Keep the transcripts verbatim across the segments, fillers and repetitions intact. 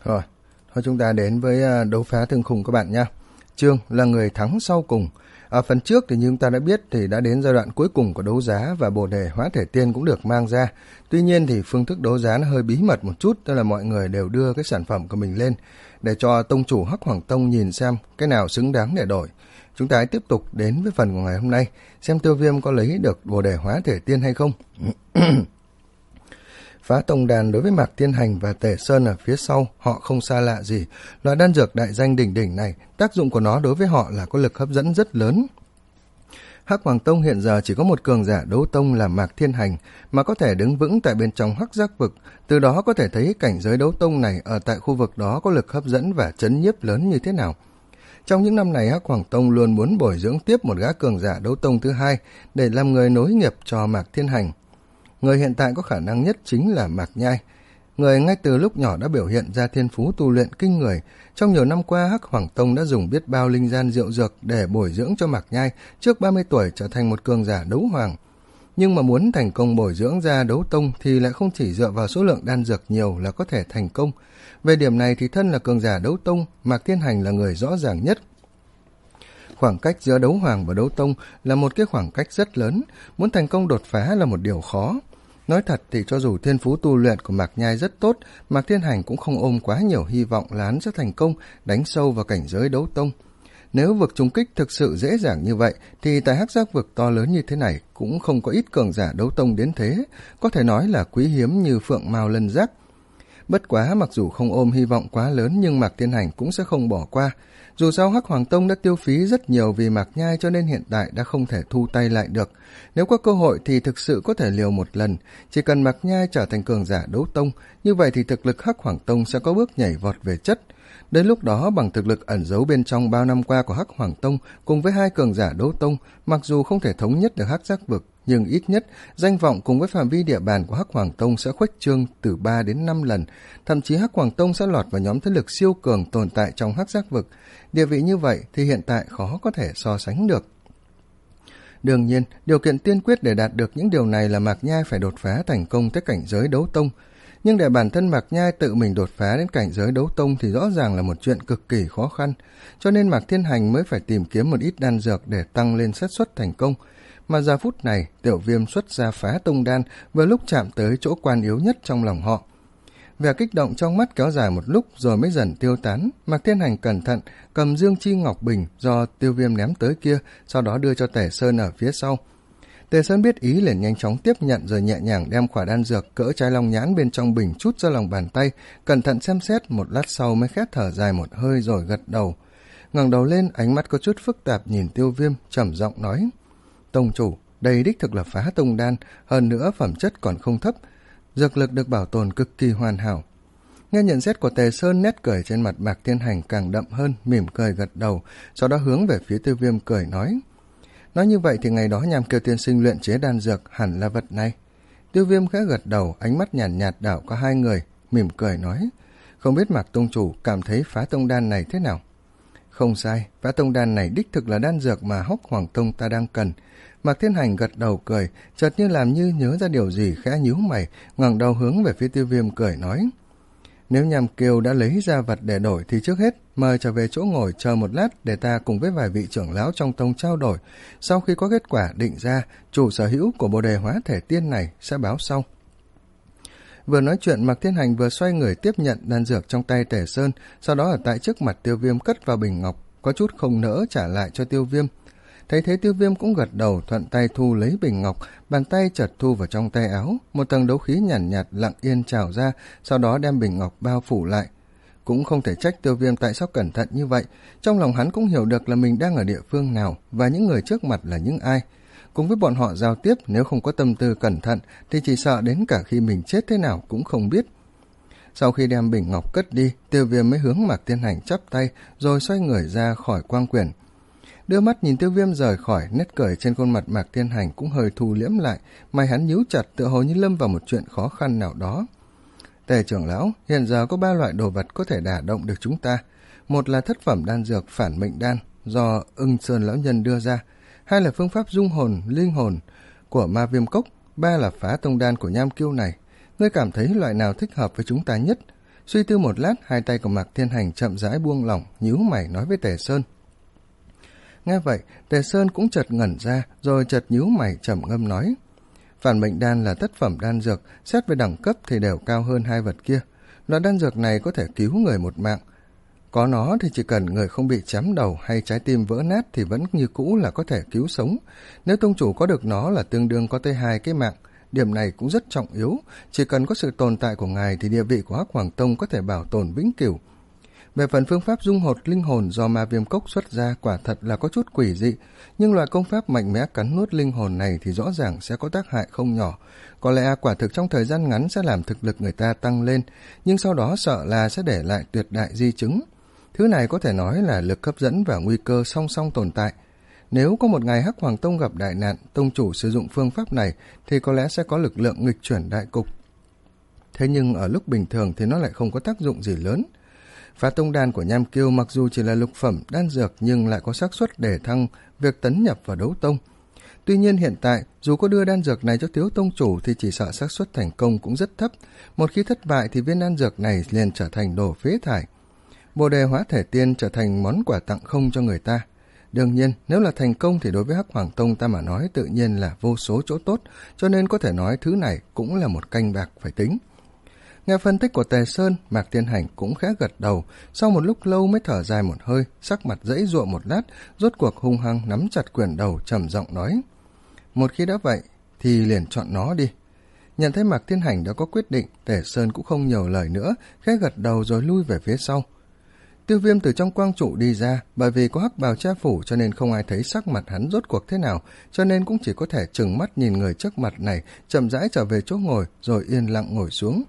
Rồi, thôi chúng ta đến với à, đấu phá thương khung các bạn nhé. Trương là người thắng sau cùng. Ở phần trước thì như chúng ta đã biết thì đã đến giai đoạn cuối cùng của đấu giá và bồ đề hóa thể tiên cũng được mang ra. Tuy nhiên thì phương thức đấu giá nó hơi bí mật một chút, tức là mọi người đều đưa cái sản phẩm của mình lên để cho tông chủ Hắc Hoàng Tông nhìn xem cái nào xứng đáng để đổi. Chúng ta hãy tiếp tục đến với phần của ngày hôm nay, xem Tiêu Viêm có lấy được bồ đề hóa thể tiên hay không. Phá tông đàn đối với Mạc Thiên Hành và Tề Sơn ở phía sau, họ không xa lạ gì. Loại đan dược đại danh đỉnh đỉnh này, tác dụng của nó đối với họ là có lực hấp dẫn rất lớn. Hắc Hoàng Tông hiện giờ chỉ có một cường giả đấu tông là Mạc Thiên Hành, mà có thể đứng vững tại bên trong Hắc Giác Vực. Từ đó có thể thấy cảnh giới đấu tông này ở tại khu vực đó có lực hấp dẫn và chấn nhiếp lớn như thế nào. Trong những năm này, Hắc Hoàng Tông luôn muốn bồi dưỡng tiếp một gã cường giả đấu tông thứ hai để làm người nối nghiệp cho Mạc Thiên Hành. Người hiện tại có khả năng nhất chính là Mạc Nhai. Người ngay từ lúc nhỏ đã biểu hiện ra thiên phú tu luyện kinh người. Trong nhiều năm qua, Hắc Hoàng Tông đã dùng biết bao linh gian diệu dược để bồi dưỡng cho Mạc Nhai trước ba mươi tuổi trở thành một cường giả đấu hoàng. Nhưng mà muốn thành công bồi dưỡng ra đấu tông thì lại không chỉ dựa vào số lượng đan dược nhiều là có thể thành công. Về điểm này thì thân là cường giả đấu tông, Mạc Thiên Hành là người rõ ràng nhất. Khoảng cách giữa đấu hoàng và đấu tông là một cái khoảng cách rất lớn, muốn thành công đột phá là một điều khó. Nói thật thì cho dù thiên phú tu luyện của Mạc Nhai rất tốt, Mạc Thiên Hành cũng không ôm quá nhiều hy vọng là hắn sẽ thành công đánh sâu vào cảnh giới đấu tông. Nếu vực trùng kích thực sự dễ dàng như vậy, thì tại Hắc Giác Vực to lớn như thế này cũng không có ít cường giả đấu tông đến thế, có thể nói là quý hiếm như phượng mao lân giác. Bất quá mặc dù không ôm hy vọng quá lớn nhưng Mạc Thiên Hành cũng sẽ không bỏ qua. Dù sao Hắc Hoàng Tông đã tiêu phí rất nhiều vì Mạc Nhai cho nên hiện tại đã không thể thu tay lại được. Nếu có cơ hội thì thực sự có thể liều một lần. Chỉ cần Mạc Nhai trở thành cường giả đấu tông, như vậy thì thực lực Hắc Hoàng Tông sẽ có bước nhảy vọt về chất. Đến lúc đó bằng thực lực ẩn giấu bên trong bao năm qua của Hắc Hoàng Tông cùng với hai cường giả đấu tông, mặc dù không thể thống nhất được Hắc Giác Vực, nhưng ít nhất danh vọng cùng với phạm vi địa bàn của Hắc Hoàng Tông sẽ khuếch trương từ ba đến năm lần, thậm chí Hắc Hoàng Tông sẽ lọt vào nhóm thế lực siêu cường tồn tại trong Hắc Giác Vực. Địa vị như vậy thì hiện tại khó có thể so sánh được. Đương nhiên, điều kiện tiên quyết để đạt được những điều này là Mạc Nhai phải đột phá thành công tới cảnh giới đấu tông. Nhưng để bản thân Mạc Nhai tự mình đột phá đến cảnh giới đấu tông thì rõ ràng là một chuyện cực kỳ khó khăn, cho nên Mạc Thiên Hành mới phải tìm kiếm một ít đan dược để tăng lên xác suất thành công. Mà giờ phút này, Tiểu Viêm xuất ra phá tông đan vừa lúc chạm tới chỗ quan yếu nhất trong lòng họ. Vẻ kích động trong mắt kéo dài một lúc rồi mới dần tiêu tán. Mạc Thiên Hành cẩn thận cầm dương chi ngọc bình do Tiêu Viêm ném tới kia, sau đó đưa cho Tề Sơn ở phía sau. Tề Sơn biết ý liền nhanh chóng tiếp nhận rồi nhẹ nhàng đem quả đan dược cỡ trái long nhãn bên trong bình chút ra lòng bàn tay, cẩn thận xem xét, một lát sau mới khét thở dài một hơi rồi gật đầu. Ngẩng đầu lên, ánh mắt có chút phức tạp nhìn Tiêu Viêm, trầm giọng nói: "Tông chủ, đây đích thực là phá tông đan, hơn nữa phẩm chất còn không thấp, dược lực được bảo tồn cực kỳ hoàn hảo." Nghe nhận xét của Tề Sơn, nét cười trên mặt Mạc Thiên Hành càng đậm hơn, mỉm cười gật đầu, sau đó hướng về phía Tiêu Viêm cười nói: "Nói như vậy thì ngày đó Nham Kiêu tiên sinh luyện chế đan dược hẳn là vật này." Tiêu Viêm khẽ gật đầu, ánh mắt nhàn nhạt, nhạt đảo qua hai người, mỉm cười nói: "Không biết Mạc tông chủ cảm thấy phá tông đan này thế nào?" "Không sai, phá tông đan này đích thực là đan dược mà Hắc Hoàng Tông ta đang cần." Mạc Thiên Hành gật đầu cười, chợt như làm như nhớ ra điều gì, khẽ nhíu mày, ngẩng đầu hướng về phía Tiêu Viêm cười nói: "Nếu Nham Kiêu đã lấy ra vật để đổi thì trước hết mời trở về chỗ ngồi chờ một lát để ta cùng với vài vị trưởng lão trong tông trao đổi. Sau khi có kết quả định ra, chủ sở hữu của bồ đề hóa thể tiên này sẽ báo sau." Vừa nói chuyện, Mạc Thiên Hành vừa xoay người tiếp nhận đan dược trong tay Tề Sơn, sau đó ở tại trước mặt Tiêu Viêm cất vào bình ngọc, có chút không nỡ trả lại cho Tiêu Viêm. Thấy thế Tiêu Viêm cũng gật đầu, thuận tay thu lấy bình ngọc, bàn tay chợt thu vào trong tay áo, một tầng đấu khí nhàn nhạt, nhạt lặng yên trào ra, sau đó đem bình ngọc bao phủ lại. Cũng không thể trách Tiêu Viêm tại sao cẩn thận như vậy, trong lòng hắn cũng hiểu được là mình đang ở địa phương nào và những người trước mặt là những ai. Cùng với bọn họ giao tiếp, nếu không có tâm tư cẩn thận thì chỉ sợ đến cả khi mình chết thế nào cũng không biết. Sau khi đem bình ngọc cất đi, Tiêu Viêm mới hướng Mạc Thiên Hành chắp tay rồi xoay người ra khỏi quang quyển. Đưa mắt nhìn Tiêu Viêm rời khỏi, nét cười trên khuôn mặt Mạc Thiên Hành cũng hơi thu liễm lại, mày hắn nhíu chặt tựa hồ như lâm vào một chuyện khó khăn nào đó. "Tề trưởng lão, hiện giờ có ba loại đồ vật có thể đả động được chúng ta. Một là thất phẩm đan dược phản mệnh đan do Ưng Sơn lão nhân đưa ra, hai là phương pháp dung hồn, linh hồn của Ma Viêm Cốc, ba là phá tông đan của Nham Kiêu này. Ngươi cảm thấy loại nào thích hợp với chúng ta nhất?" Suy tư một lát, hai tay của Mạc Thiên Hành chậm rãi buông lỏng, nhíu mày nói với Tề Sơn. Nghe vậy, Tề Sơn cũng chợt ngẩn ra, rồi chợt nhíu mày trầm ngâm nói. Phản mệnh đan là tất phẩm đan dược, xét về đẳng cấp thì đều cao hơn hai vật kia. Loại đan dược này có thể cứu người một mạng. Có nó thì chỉ cần người không bị chém đầu hay trái tim vỡ nát thì vẫn như cũ là có thể cứu sống. Nếu tông chủ có được nó là tương đương có tới hai cái mạng. Điểm này cũng rất trọng yếu, chỉ cần có sự tồn tại của ngài thì địa vị của Hắc Hoàng Tông có thể bảo tồn vĩnh cửu. Về phần phương pháp dung hột linh hồn do ma viêm cốc xuất ra quả thật là có chút quỷ dị, nhưng loại công pháp mạnh mẽ cắn nuốt linh hồn này thì rõ ràng sẽ có tác hại không nhỏ. Có lẽ quả thực trong thời gian ngắn sẽ làm thực lực người ta tăng lên, nhưng sau đó sợ là sẽ để lại tuyệt đại di chứng. Thứ này có thể nói là lực hấp dẫn và nguy cơ song song tồn tại. Nếu có một ngày Hắc Hoàng Tông gặp đại nạn, tông chủ sử dụng phương pháp này thì có lẽ sẽ có lực lượng nghịch chuyển đại cục. Thế nhưng ở lúc bình thường thì nó lại không có tác dụng gì lớn. Phá tông đan của Nham Kiêu mặc dù chỉ là lục phẩm đan dược nhưng lại có xác suất để thăng việc tấn nhập vào đấu tông. Tuy nhiên hiện tại, dù có đưa đan dược này cho thiếu tông chủ thì chỉ sợ xác suất thành công cũng rất thấp. Một khi thất bại thì viên đan dược này liền trở thành đồ phế thải. Bồ đề hóa thể tiên trở thành món quà tặng không cho người ta. Đương nhiên, nếu là thành công thì đối với Hắc Hoàng Tông ta mà nói tự nhiên là vô số chỗ tốt, cho nên có thể nói thứ này cũng là một canh bạc phải tính. Nghe phân tích của Tề Sơn, Mạc Thiên Hành cũng khẽ gật đầu, sau một lúc lâu mới thở dài một hơi, sắc mặt dãy dụa một lát, rốt cuộc hung hăng nắm chặt quyển đầu trầm giọng nói. Một khi đã vậy, thì liền chọn nó đi. Nhận thấy Mạc Thiên Hành đã có quyết định, Tề Sơn cũng không nhiều lời nữa, khẽ gật đầu rồi lui về phía sau. Tiêu Viêm từ trong quang trụ đi ra, bởi vì có hắc bào che phủ cho nên không ai thấy sắc mặt hắn rốt cuộc thế nào, cho nên cũng chỉ có thể trừng mắt nhìn người trước mặt này, chậm rãi trở về chỗ ngồi rồi yên lặng ngồi xuống.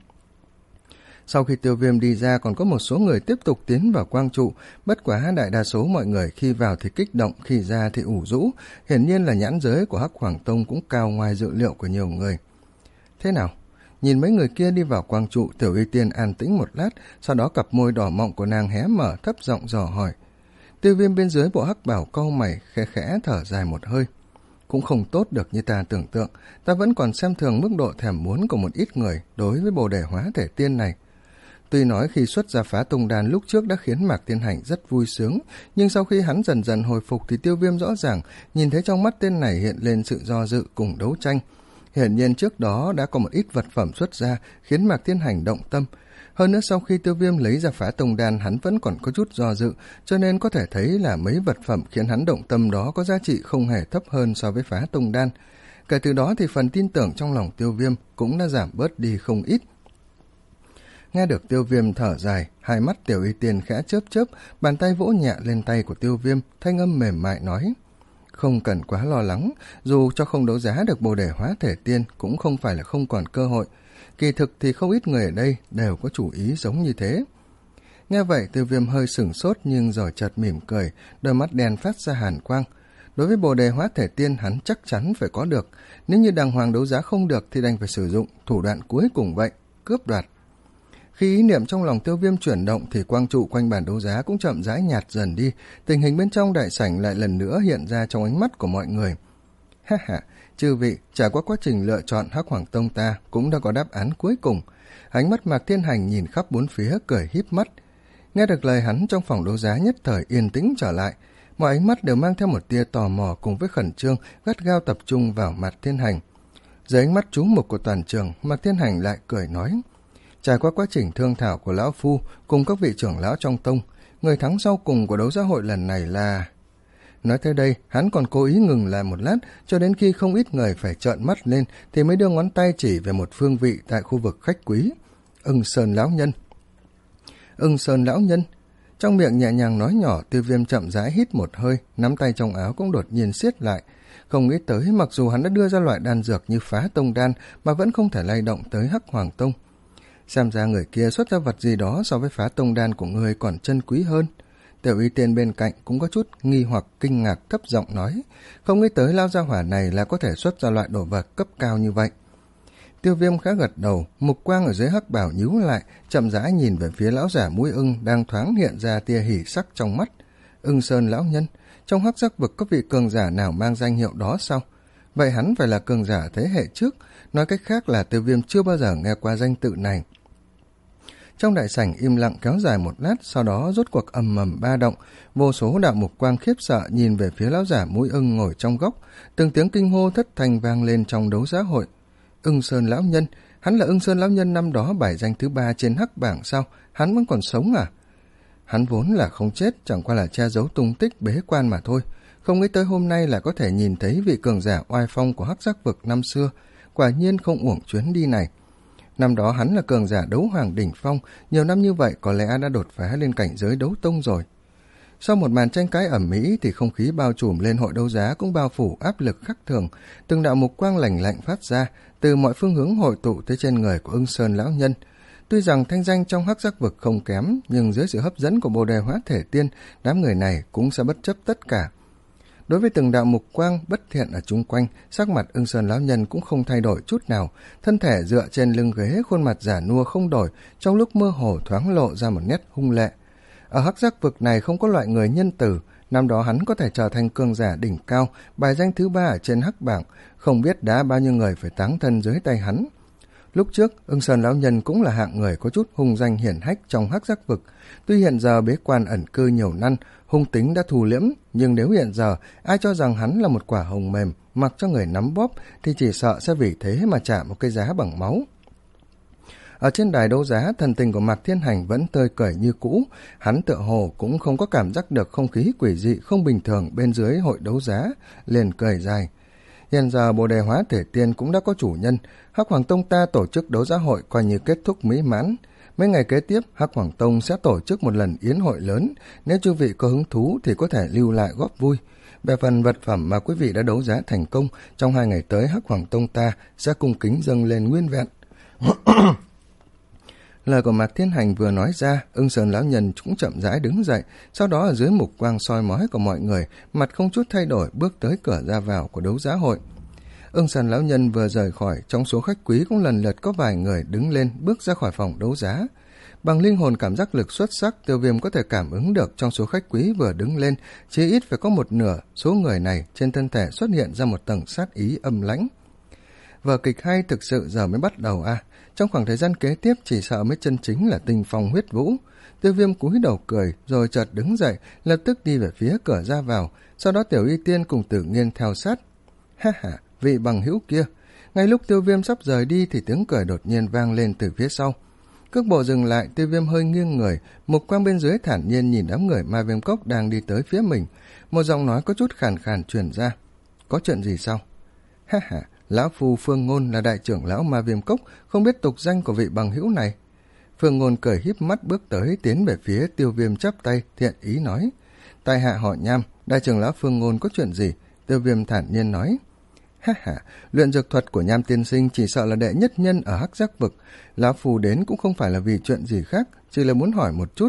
Sau khi Tiêu Viêm đi ra còn có một số người tiếp tục tiến vào quang trụ, bất quá đại đa số mọi người khi vào thì kích động, khi ra thì ủ rũ, hiển nhiên là nhãn giới của Hắc Hoàng Tông cũng cao ngoài dự liệu của nhiều người. Thế nào? Nhìn mấy người kia đi vào quang trụ, Tiểu Y Tiên an tĩnh một lát, sau đó cặp môi đỏ mọng của nàng hé mở thấp giọng dò hỏi. Tiêu Viêm bên dưới bộ hắc bảo cau mày khẽ khẽ thở dài một hơi. Cũng không tốt được như ta tưởng tượng, ta vẫn còn xem thường mức độ thèm muốn của một ít người đối với bồ đề hóa thể tiên này. Tuy nói khi xuất ra phá tông đan lúc trước đã khiến Mạc Thiên Hành rất vui sướng, nhưng sau khi hắn dần dần hồi phục thì Tiêu Viêm rõ ràng nhìn thấy trong mắt tên này hiện lên sự do dự cùng đấu tranh. Hiển nhiên trước đó đã có một ít vật phẩm xuất ra khiến Mạc Thiên Hành động tâm. Hơn nữa sau khi Tiêu Viêm lấy ra phá tông đan hắn vẫn còn có chút do dự, cho nên có thể thấy là mấy vật phẩm khiến hắn động tâm đó có giá trị không hề thấp hơn so với phá tông đan. Kể từ đó thì phần tin tưởng trong lòng Tiêu Viêm cũng đã giảm bớt đi không ít. Nghe được Tiêu Viêm thở dài, hai mắt Tiểu Y Tiên khẽ chớp chớp, bàn tay vỗ nhẹ lên tay của Tiêu Viêm, thanh âm mềm mại nói. Không cần quá lo lắng, dù cho không đấu giá được bồ đề hóa thể tiên cũng không phải là không còn cơ hội. Kỳ thực thì không ít người ở đây đều có chủ ý giống như thế. Nghe vậy Tiêu Viêm hơi sửng sốt nhưng rồi chợt mỉm cười, đôi mắt đen phát ra hàn quang. Đối với bồ đề hóa thể tiên hắn chắc chắn phải có được, nếu như đàng hoàng đấu giá không được thì đành phải sử dụng thủ đoạn cuối cùng vậy, cướp đoạt. Khi ý niệm trong lòng Tiêu Viêm chuyển động thì quang trụ quanh bàn đấu giá cũng chậm rãi nhạt dần đi, tình hình bên trong đại sảnh lại lần nữa hiện ra trong ánh mắt của mọi người. Ha ha, chư vị, trải qua quá trình lựa chọn Hắc Hoàng Tông ta cũng đã có đáp án cuối cùng. Ánh mắt Mạc Thiên Hành nhìn khắp bốn phía cười híp mắt. Nghe được lời hắn trong phòng đấu giá nhất thời yên tĩnh trở lại, mọi ánh mắt đều mang theo một tia tò mò cùng với khẩn trương gắt gao tập trung vào Mạc Thiên Hành. Dưới ánh mắt chú mục của toàn trường, Mạc Thiên Hành lại cười nói. Trải qua quá trình thương thảo của Lão Phu cùng các vị trưởng lão trong tông, người thắng sau cùng của đấu giá hội lần này là... Nói tới đây, hắn còn cố ý ngừng lại một lát, cho đến khi không ít người phải trợn mắt lên thì mới đưa ngón tay chỉ về một phương vị tại khu vực khách quý. Ưng Sơn Lão Nhân. Ưng Sơn Lão Nhân. Trong miệng nhẹ nhàng nói nhỏ, Tiêu Viêm chậm rãi hít một hơi, nắm tay trong áo cũng đột nhiên siết lại. Không nghĩ tới mặc dù hắn đã đưa ra loại đan dược như phá tông đan mà vẫn không thể lay động tới Hắc Hoàng Tông. Xem ra người kia xuất ra vật gì đó so với phá tông đan của người còn chân quý hơn. Tiểu Y Tiên bên cạnh cũng có chút nghi hoặc kinh ngạc thấp giọng nói, không nghĩ tới lao gia hỏa này là có thể xuất ra loại đồ vật cấp cao như vậy. Tiêu Viêm khá gật đầu, mục quang ở dưới hắc bảo nhíu lại, chậm rãi nhìn về phía lão giả mũi ưng đang thoáng hiện ra tia hỉ sắc trong mắt. Ưng Sơn lão nhân, trong hắc giác vực có vị cường giả nào mang danh hiệu đó sao? Vậy hắn phải là cường giả thế hệ trước, nói cách khác là Tiêu Viêm chưa bao giờ nghe qua danh tự này. Trong đại sảnh im lặng kéo dài một lát, sau đó rốt cuộc ầm ầm ba động, vô số đạo mục quang khiếp sợ nhìn về phía lão giả mũi ưng ngồi trong góc, từng tiếng kinh hô thất thanh vang lên trong đấu giá hội. Ưng Sơn lão nhân, hắn là Ưng Sơn lão nhân năm đó bài danh thứ ba trên hắc bảng sao? Hắn vẫn còn sống à? Hắn vốn là không chết, chẳng qua là che giấu tung tích bế quan mà thôi. Không nghĩ tới hôm nay là có thể nhìn thấy vị cường giả oai phong của hắc giác vực năm xưa, quả nhiên không uổng chuyến đi này. Năm đó hắn là cường giả đấu hoàng đỉnh phong, nhiều năm như vậy có lẽ đã đột phá lên cảnh giới đấu tông rồi. Sau một màn tranh cãi ẩm mỹ thì không khí bao trùm lên hội đấu giá cũng bao phủ áp lực khắc thường, từng đạo mục quang lạnh lạnh phát ra, từ mọi phương hướng hội tụ tới trên người của Ưng Sơn lão nhân. Tuy rằng thanh danh trong hắc giác vực không kém, nhưng dưới sự hấp dẫn của Bồ Đề Hóa Thể Tiên, đám người này cũng sẽ bất chấp tất cả. Đối với từng đạo mục quang bất thiện ở chung quanh, sắc mặt Ưng Sơn lão nhân cũng không thay đổi chút nào, thân thể dựa trên lưng ghế, khuôn mặt giả nua không đổi, trong lúc mơ hồ thoáng lộ ra một nét hung lệ. Ở hắc giác vực này không có loại người nhân tử, năm đó hắn có thể trở thành cường giả đỉnh cao, bài danh thứ ba ở trên hắc bảng, không biết đã bao nhiêu người phải táng thân dưới tay hắn. Lúc trước, Ưng Sơn lão nhân cũng là hạng người có chút hung danh hiển hách trong hắc giác vực. Tuy hiện giờ bế quan ẩn cư nhiều năm, hung tính đã thù liễm, nhưng nếu hiện giờ ai cho rằng hắn là một quả hồng mềm, mặc cho người nắm bóp, thì chỉ sợ sẽ vì thế mà trả một cái giá bằng máu. Ở trên đài đấu giá, thần tình của Mạc Thiên Hành vẫn tươi cười như cũ, hắn tựa hồ cũng không có cảm giác được không khí quỷ dị không bình thường bên dưới hội đấu giá, liền cười dài. Hiện giờ Bồ Đề Hóa Thể Tiên cũng đã có chủ nhân, Hắc Hoàng Tông ta tổ chức đấu giá hội coi như kết thúc mỹ mãn. Mấy ngày kế tiếp, Hắc Hoàng Tông sẽ tổ chức một lần yến hội lớn, nếu chư vị có hứng thú thì có thể lưu lại góp vui. Về phần vật phẩm mà quý vị đã đấu giá thành công, trong hai ngày tới Hắc Hoàng Tông ta sẽ cung kính dâng lên nguyên vẹn. Lời của Mạc Thiên Hành vừa nói ra, Ưng Sơn lão nhân cũng chậm rãi đứng dậy, sau đó ở dưới mục quang soi mói của mọi người, mặt không chút thay đổi bước tới cửa ra vào của đấu giá hội. Ưng Sơn lão nhân vừa rời khỏi, trong số khách quý cũng lần lượt có vài người đứng lên bước ra khỏi phòng đấu giá. Bằng linh hồn cảm giác lực xuất sắc, Tiêu Viêm có thể cảm ứng được trong số khách quý vừa đứng lên, chỉ ít phải có một nửa số người này trên thân thể xuất hiện ra một tầng sát ý âm lãnh. Vở kịch hay thực sự giờ mới bắt đầu à, trong khoảng thời gian kế tiếp chỉ sợ mới chân chính là tinh phong huyết vũ. Tiêu Viêm cúi đầu cười, rồi chợt đứng dậy, lập tức đi về phía cửa ra vào, sau đó Tiểu Y Tiên cùng Tử Nghiên theo sát. Ha ha, vị bằng hữu kia. Ngay lúc Tiêu Viêm sắp rời đi thì tiếng cười đột nhiên vang lên từ phía sau. Cước bộ dừng lại, Tiêu Viêm hơi nghiêng người, mục quang bên dưới thản nhiên nhìn đám người Ma Viêm Cốc đang đi tới phía mình. Một giọng nói có chút khàn khàn truyền ra. Có chuyện gì sao? Ha ha, lão phu Phương Ngôn là đại trưởng lão Ma Viêm Cốc, không biết tục danh của vị bằng hữu này. Phương Ngôn cười híp mắt bước tới, tiến về phía Tiêu Viêm chắp tay, thiện ý nói. Tai hạ họ Nham, đại trưởng lão Phương Ngôn có chuyện gì? Tiêu Viêm thản nhiên nói. Ha ha, luyện dược thuật của Nham tiên sinh chỉ sợ là đệ nhất nhân ở hắc giác vực. Lão phu đến cũng không phải là vì chuyện gì khác, chỉ là muốn hỏi một chút.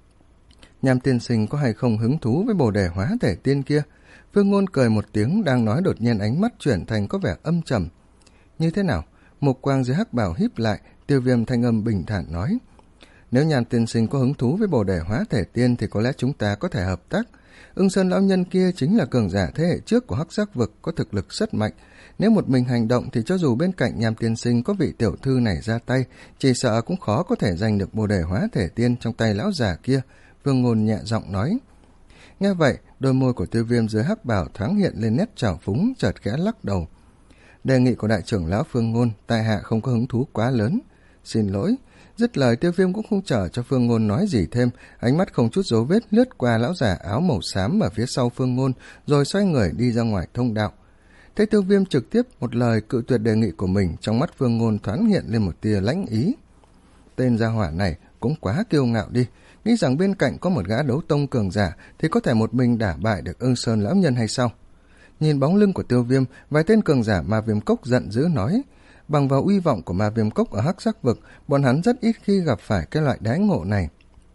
Nham tiên sinh có hay không hứng thú với Bồ Đề Hóa Thể Tiên kia? Phương Ngôn cười một tiếng, đang nói đột nhiên ánh mắt chuyển thành có vẻ âm trầm. Như thế nào? Mục quang dưới hắc bào híp lại, Tiêu Viêm thanh âm bình thản nói. Nếu Nham tiên sinh có hứng thú với Bồ Đề Hóa Thể Tiên thì có lẽ chúng ta có thể hợp tác. Ưng Sơn lão nhân kia chính là cường giả thế hệ trước của hắc giác vực, có thực lực rất mạnh. Nếu một mình hành động thì cho dù bên cạnh Nham tiên sinh có vị tiểu thư này ra tay, chỉ sợ cũng khó có thể giành được Bồ Đề Hóa Thể Tiên trong tay lão già kia. Vương Ngôn nhẹ giọng nói. Nghe vậy, đôi môi của Tiêu Viêm dưới hắc bào thoáng hiện lên nét trào phúng, chợt khẽ lắc đầu. Đề nghị của đại trưởng lão Phương Ngôn, tại hạ không có hứng thú quá lớn. Xin lỗi. Dứt lời, Tiêu Viêm cũng không chờ cho Phương Ngôn nói gì thêm, ánh mắt không chút dấu vết lướt qua lão già áo màu xám ở phía sau Phương Ngôn, rồi xoay người đi ra ngoài thông đạo. Thấy Tiêu Viêm trực tiếp một lời cự tuyệt đề nghị của mình, trong mắt Phương Ngôn thoáng hiện lên một tia lãnh ý. Tên gia hỏa này cũng quá kiêu ngạo đi, nghĩ rằng bên cạnh có một gã đấu tông cường giả thì có thể một mình đả bại được Ưng Sơn lão nhân hay sao? Nhìn bóng lưng của Tiêu Viêm, vài tên cường giả Ma Viêm Cốc giận dữ nói. Bằng vào uy vọng của Ma Viêm Cốc ở hắc giác vực, bọn hắn rất ít khi gặp phải cái loại đãi ngộ này.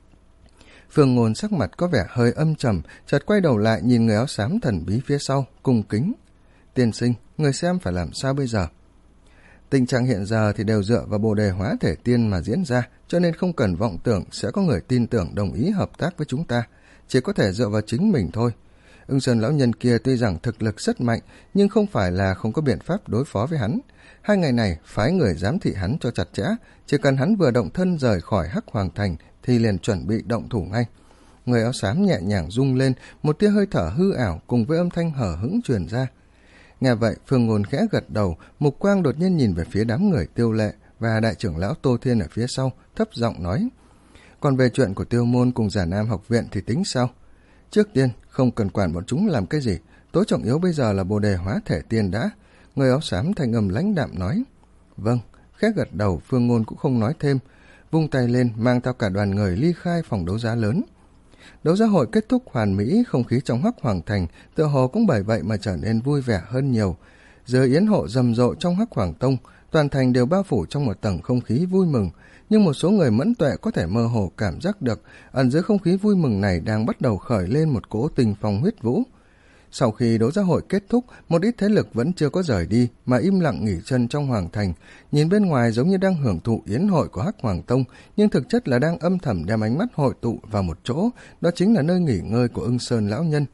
Phương Ngôn sắc mặt có vẻ hơi âm trầm, chợt quay đầu lại nhìn người áo xám thần bí phía sau, cung kính. Tiên sinh, người xem phải làm sao bây giờ? Tình trạng hiện giờ thì đều dựa vào Bồ Đề Hóa Thể Tiên mà diễn ra, cho nên không cần vọng tưởng sẽ có người tin tưởng đồng ý hợp tác với chúng ta, chỉ có thể dựa vào chính mình thôi. Ưng Sơn lão nhân kia tuy rằng thực lực rất mạnh, nhưng không phải là không có biện pháp đối phó với hắn. Hai ngày này phái người giám thị hắn cho chặt chẽ, chỉ cần hắn vừa động thân rời khỏi Hắc Hoàng Thành thì liền chuẩn bị động thủ ngay. Người áo xám nhẹ nhàng rung lên, một tia hơi thở hư ảo cùng với âm thanh hở hững truyền ra. Nghe vậy, Phương Ngôn khẽ gật đầu, mục quang đột nhiên nhìn về phía đám người Tiêu Lệ và đại trưởng lão Tô Thiên ở phía sau, thấp giọng nói: còn về chuyện của Tiêu Môn cùng Già Nam học viện thì tính sao? Trước tiên không cần quản bọn chúng làm cái gì, tối trọng yếu bây giờ là bồ đề hóa thể tiên đã. Người áo xám thanh âm lãnh đạm nói. Vâng. Khẽ gật đầu, Phương Ngôn cũng không nói thêm, vung tay lên mang theo cả đoàn người ly khai phòng đấu giá lớn. Đấu giá hội kết thúc hoàn mỹ, không khí trong Hắc Hoàng Thành tựa hồ cũng bởi vậy mà trở nên vui vẻ hơn nhiều. Giờ yến hộ rầm rộ trong Hắc Hoàng Tông, toàn thành đều bao phủ trong một tầng không khí vui mừng, nhưng một số người mẫn tuệ có thể mơ hồ cảm giác được ẩn dưới không khí vui mừng này đang bắt đầu khởi lên một cỗ tình phong huyết vũ. Sau khi đấu giá hội kết thúc, một ít thế lực vẫn chưa có rời đi mà im lặng nghỉ chân trong Hoàng Thành, nhìn bên ngoài giống như đang hưởng thụ yến hội của Hắc Hoàng Tông, nhưng thực chất là đang âm thầm đem ánh mắt hội tụ vào một chỗ, đó chính là nơi nghỉ ngơi của Ưng Sơn lão nhân.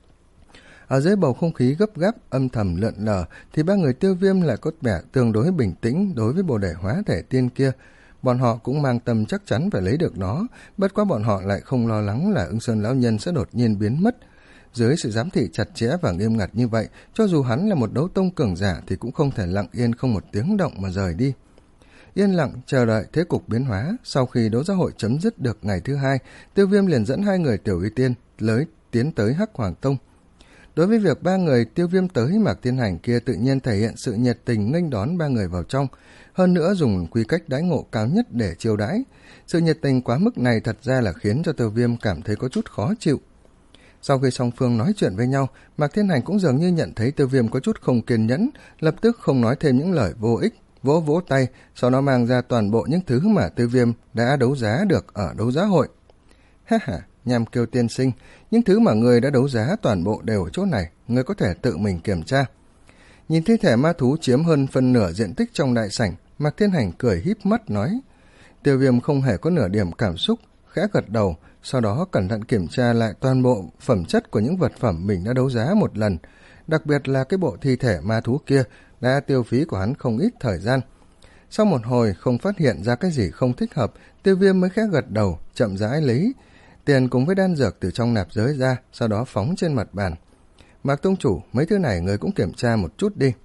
Ở dưới bầu không khí gấp gáp âm thầm lượn lờ thì ba người Tiêu Viêm lại có vẻ tương đối bình tĩnh đối với bồ đề hóa thể tiên kia. Bọn họ cũng mang tâm chắc chắn phải lấy được nó, bất quá bọn họ lại không lo lắng là Ưng Sơn lão nhân sẽ đột nhiên biến mất. Dưới sự giám thị chặt chẽ và nghiêm ngặt như vậy, cho dù hắn là một đấu tông cường giả thì cũng không thể lặng yên không một tiếng động mà rời đi. Yên lặng chờ đợi thế cục biến hóa. Sau khi đấu giá hội chấm dứt được ngày thứ hai, Tiêu Viêm liền dẫn hai người tiểu uy tiên lới tiến tới Hắc Hoàng Tông. Đối với việc ba người Tiêu Viêm tới Mạc Thiên Hành kia tự nhiên thể hiện sự nhiệt tình nghênh đón ba người vào trong, hơn nữa dùng quy cách đãi ngộ cao nhất để chiêu đãi. Sự nhiệt tình quá mức này thật ra là khiến cho Tiêu Viêm cảm thấy có chút khó chịu. Sau khi song phương nói chuyện với nhau, Mạc Thiên Hành cũng dường như nhận thấy Tiêu Viêm có chút không kiên nhẫn, lập tức không nói thêm những lời vô ích, vỗ vỗ tay, sau đó mang ra toàn bộ những thứ mà Tiêu Viêm đã đấu giá được ở đấu giá hội. Ha ha, Nham Kiêu tiên sinh, những thứ mà người đã đấu giá toàn bộ đều ở chỗ này, người có thể tự mình kiểm tra. Nhìn thi thể ma thú chiếm hơn phân nửa diện tích trong đại sảnh, Mạc Thiên Hành cười híp mắt nói. Tiêu Viêm không hề có nửa điểm cảm xúc, khẽ gật đầu, sau đó cẩn thận kiểm tra lại toàn bộ phẩm chất của những vật phẩm mình đã đấu giá một lần, đặc biệt là cái bộ thi thể ma thú kia đã tiêu phí của hắn không ít thời gian. Sau một hồi không phát hiện ra cái gì không thích hợp, Tiêu Viêm mới khẽ gật đầu, chậm rãi lấy tiền cùng với đan dược từ trong nạp giới ra, sau đó phóng trên mặt bàn. Mạc tông chủ, mấy thứ này người cũng kiểm tra một chút đi.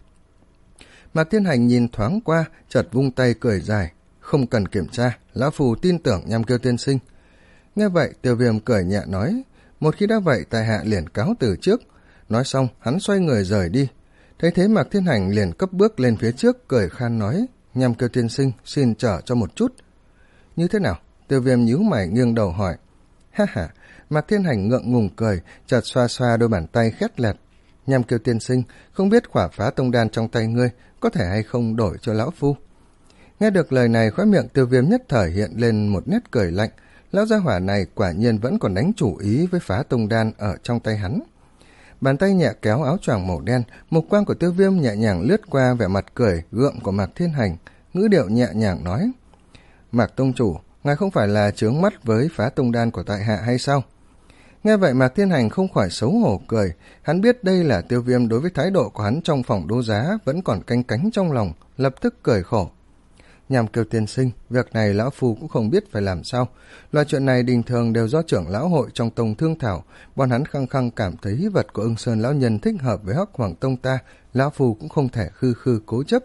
Mạc Thiên Hành nhìn thoáng qua, chợt vung tay cười dài. Không cần kiểm tra, lão phù tin tưởng Nham Kiêu tiên sinh. Nghe vậy, Tiêu Viêm cười nhẹ nói, một khi đã vậy tài hạ liền cáo từ trước. Nói xong, hắn xoay người rời đi. Thấy thế Mạc Thiên Hành liền cấp bước lên phía trước, cười khan nói, Nham Kiêu tiên sinh, xin chờ cho một chút. Như thế nào? Tiêu Viêm nhíu mày nghiêng đầu hỏi. Ha ha, Mạc Thiên Hành ngượng ngùng cười, chợt xoa xoa đôi bàn tay khét lẹt. Nham Kiêu tiên sinh, không biết khỏa phá tông đan trong tay ngươi có thể hay không đổi cho lão phu? Nghe được lời này, khóe miệng Tiêu Viêm nhất thời hiện lên một nét cười lạnh. Lão gia hỏa này quả nhiên vẫn còn đánh chủ ý với phá tông đan ở trong tay hắn. Bàn tay nhẹ kéo áo choàng màu đen, mục quang của Tiêu Viêm nhẹ nhàng lướt qua vẻ mặt cười gượng của Mạc Thiên Hành, ngữ điệu nhẹ nhàng nói, Mạc tông chủ, ngài không phải là chướng mắt với phá tông đan của tại hạ hay sao? Nghe vậy Mạc Thiên Hành không khỏi xấu hổ cười, hắn biết đây là Tiêu Viêm đối với thái độ của hắn trong phòng đấu giá vẫn còn canh cánh trong lòng, lập tức cười khổ. Nhằm Kiêu tiên sinh, việc này lão phu cũng không biết phải làm sao. Loại chuyện này bình thường đều do trưởng lão hội trong tông thương thảo, bọn hắn khăng khăng cảm thấy vật của Ưng Sơn lão nhân thích hợp với Hắc Hoàng tông ta, lão phu cũng không thể khư khư cố chấp.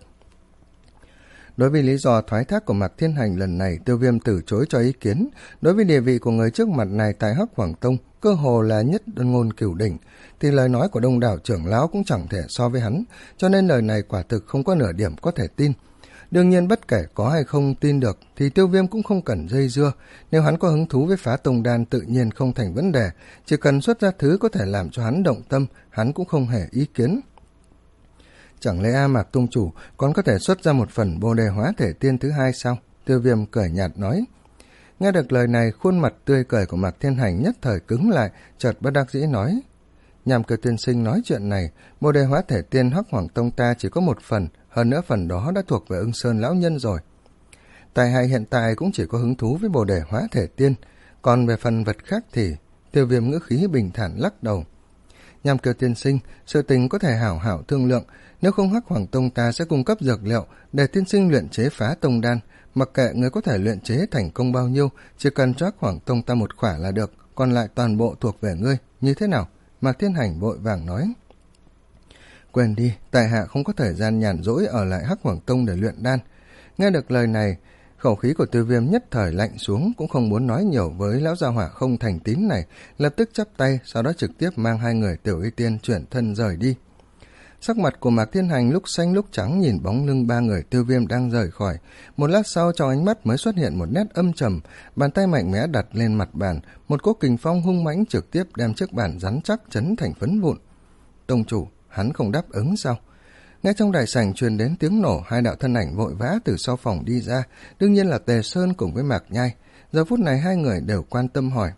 Đối với lý do thoái thác của Mạc Thiên Hành lần này, Tiêu Viêm từ chối cho ý kiến. Đối với địa vị của người trước mặt này tại Hắc Hoàng tông, cơ hồ là nhất ngôn cửu đỉnh, thì lời nói của đông đảo trưởng lão cũng chẳng thể so với hắn, cho nên lời này quả thực không có nửa điểm có thể tin. Đương nhiên bất kể có hay không tin được thì Tiêu Viêm cũng không cần dây dưa, nếu hắn có hứng thú với phá tông đan tự nhiên không thành vấn đề, chỉ cần xuất ra thứ có thể làm cho hắn động tâm, hắn cũng không hề ý kiến. Chẳng lẽ A Mạc tông chủ còn có thể xuất ra một phần bồ đề hóa thể tiên thứ hai sao? Tiêu Viêm cười nhạt nói. Nghe được lời này, khuôn mặt tươi cười của Mạc Thiên Hành nhất thời cứng lại, chợt bất đắc dĩ nói. Nhằm Kiêu tiên sinh nói chuyện này, bồ đề hóa thể tiên Hắc Hoàng tông ta chỉ có một phần, hơn nữa phần đó đã thuộc về Ưng Sơn lão nhân rồi. Tài hạ hiện tại cũng chỉ có hứng thú với bồ đề hóa thể tiên, còn về phần vật khác thì Tiêu Viêm ngữ khí bình thản lắc đầu. Nham Kiều tiên sinh, sự tình có thể hảo hảo thương lượng, nếu không Hắc Hoàng Tông ta sẽ cung cấp dược liệu để tiên sinh luyện chế phá tông đan. Mặc kệ người có thể luyện chế thành công bao nhiêu, chỉ cần cho Hắc Hoàng Tông ta một khỏa là được, còn lại toàn bộ thuộc về ngươi, như thế nào? Mạc Thiên Hành vội vàng nói. Quên đi, tại hạ không có thời gian nhàn rỗi ở lại Hắc Hoàng Tông để luyện đan. Nghe được lời này, khẩu khí của Tiêu Viêm nhất thời lạnh xuống, cũng không muốn nói nhiều với lão gia hỏa không thành tín này, lập tức chắp tay, sau đó trực tiếp mang hai người Tiểu Y Tiên chuyển thân rời đi. Sắc mặt của Mạc Thiên Hành lúc xanh lúc trắng nhìn bóng lưng ba người Tiêu Viêm đang rời khỏi. Một lát sau trong ánh mắt mới xuất hiện một nét âm trầm, bàn tay mạnh mẽ đặt lên mặt bàn, một cỗ kình phong hung mãnh trực tiếp đem chiếc bàn rắn chắc chấn thành phấn vụn. Tông chủ, hắn không đáp ứng sao? Nghe trong đại sảnh truyền đến tiếng nổ, hai đạo thân ảnh vội vã từ sau phòng đi ra, đương nhiên là Tề Sơn cùng với Mạc Nhai. Giờ phút này hai người đều quan tâm hỏi.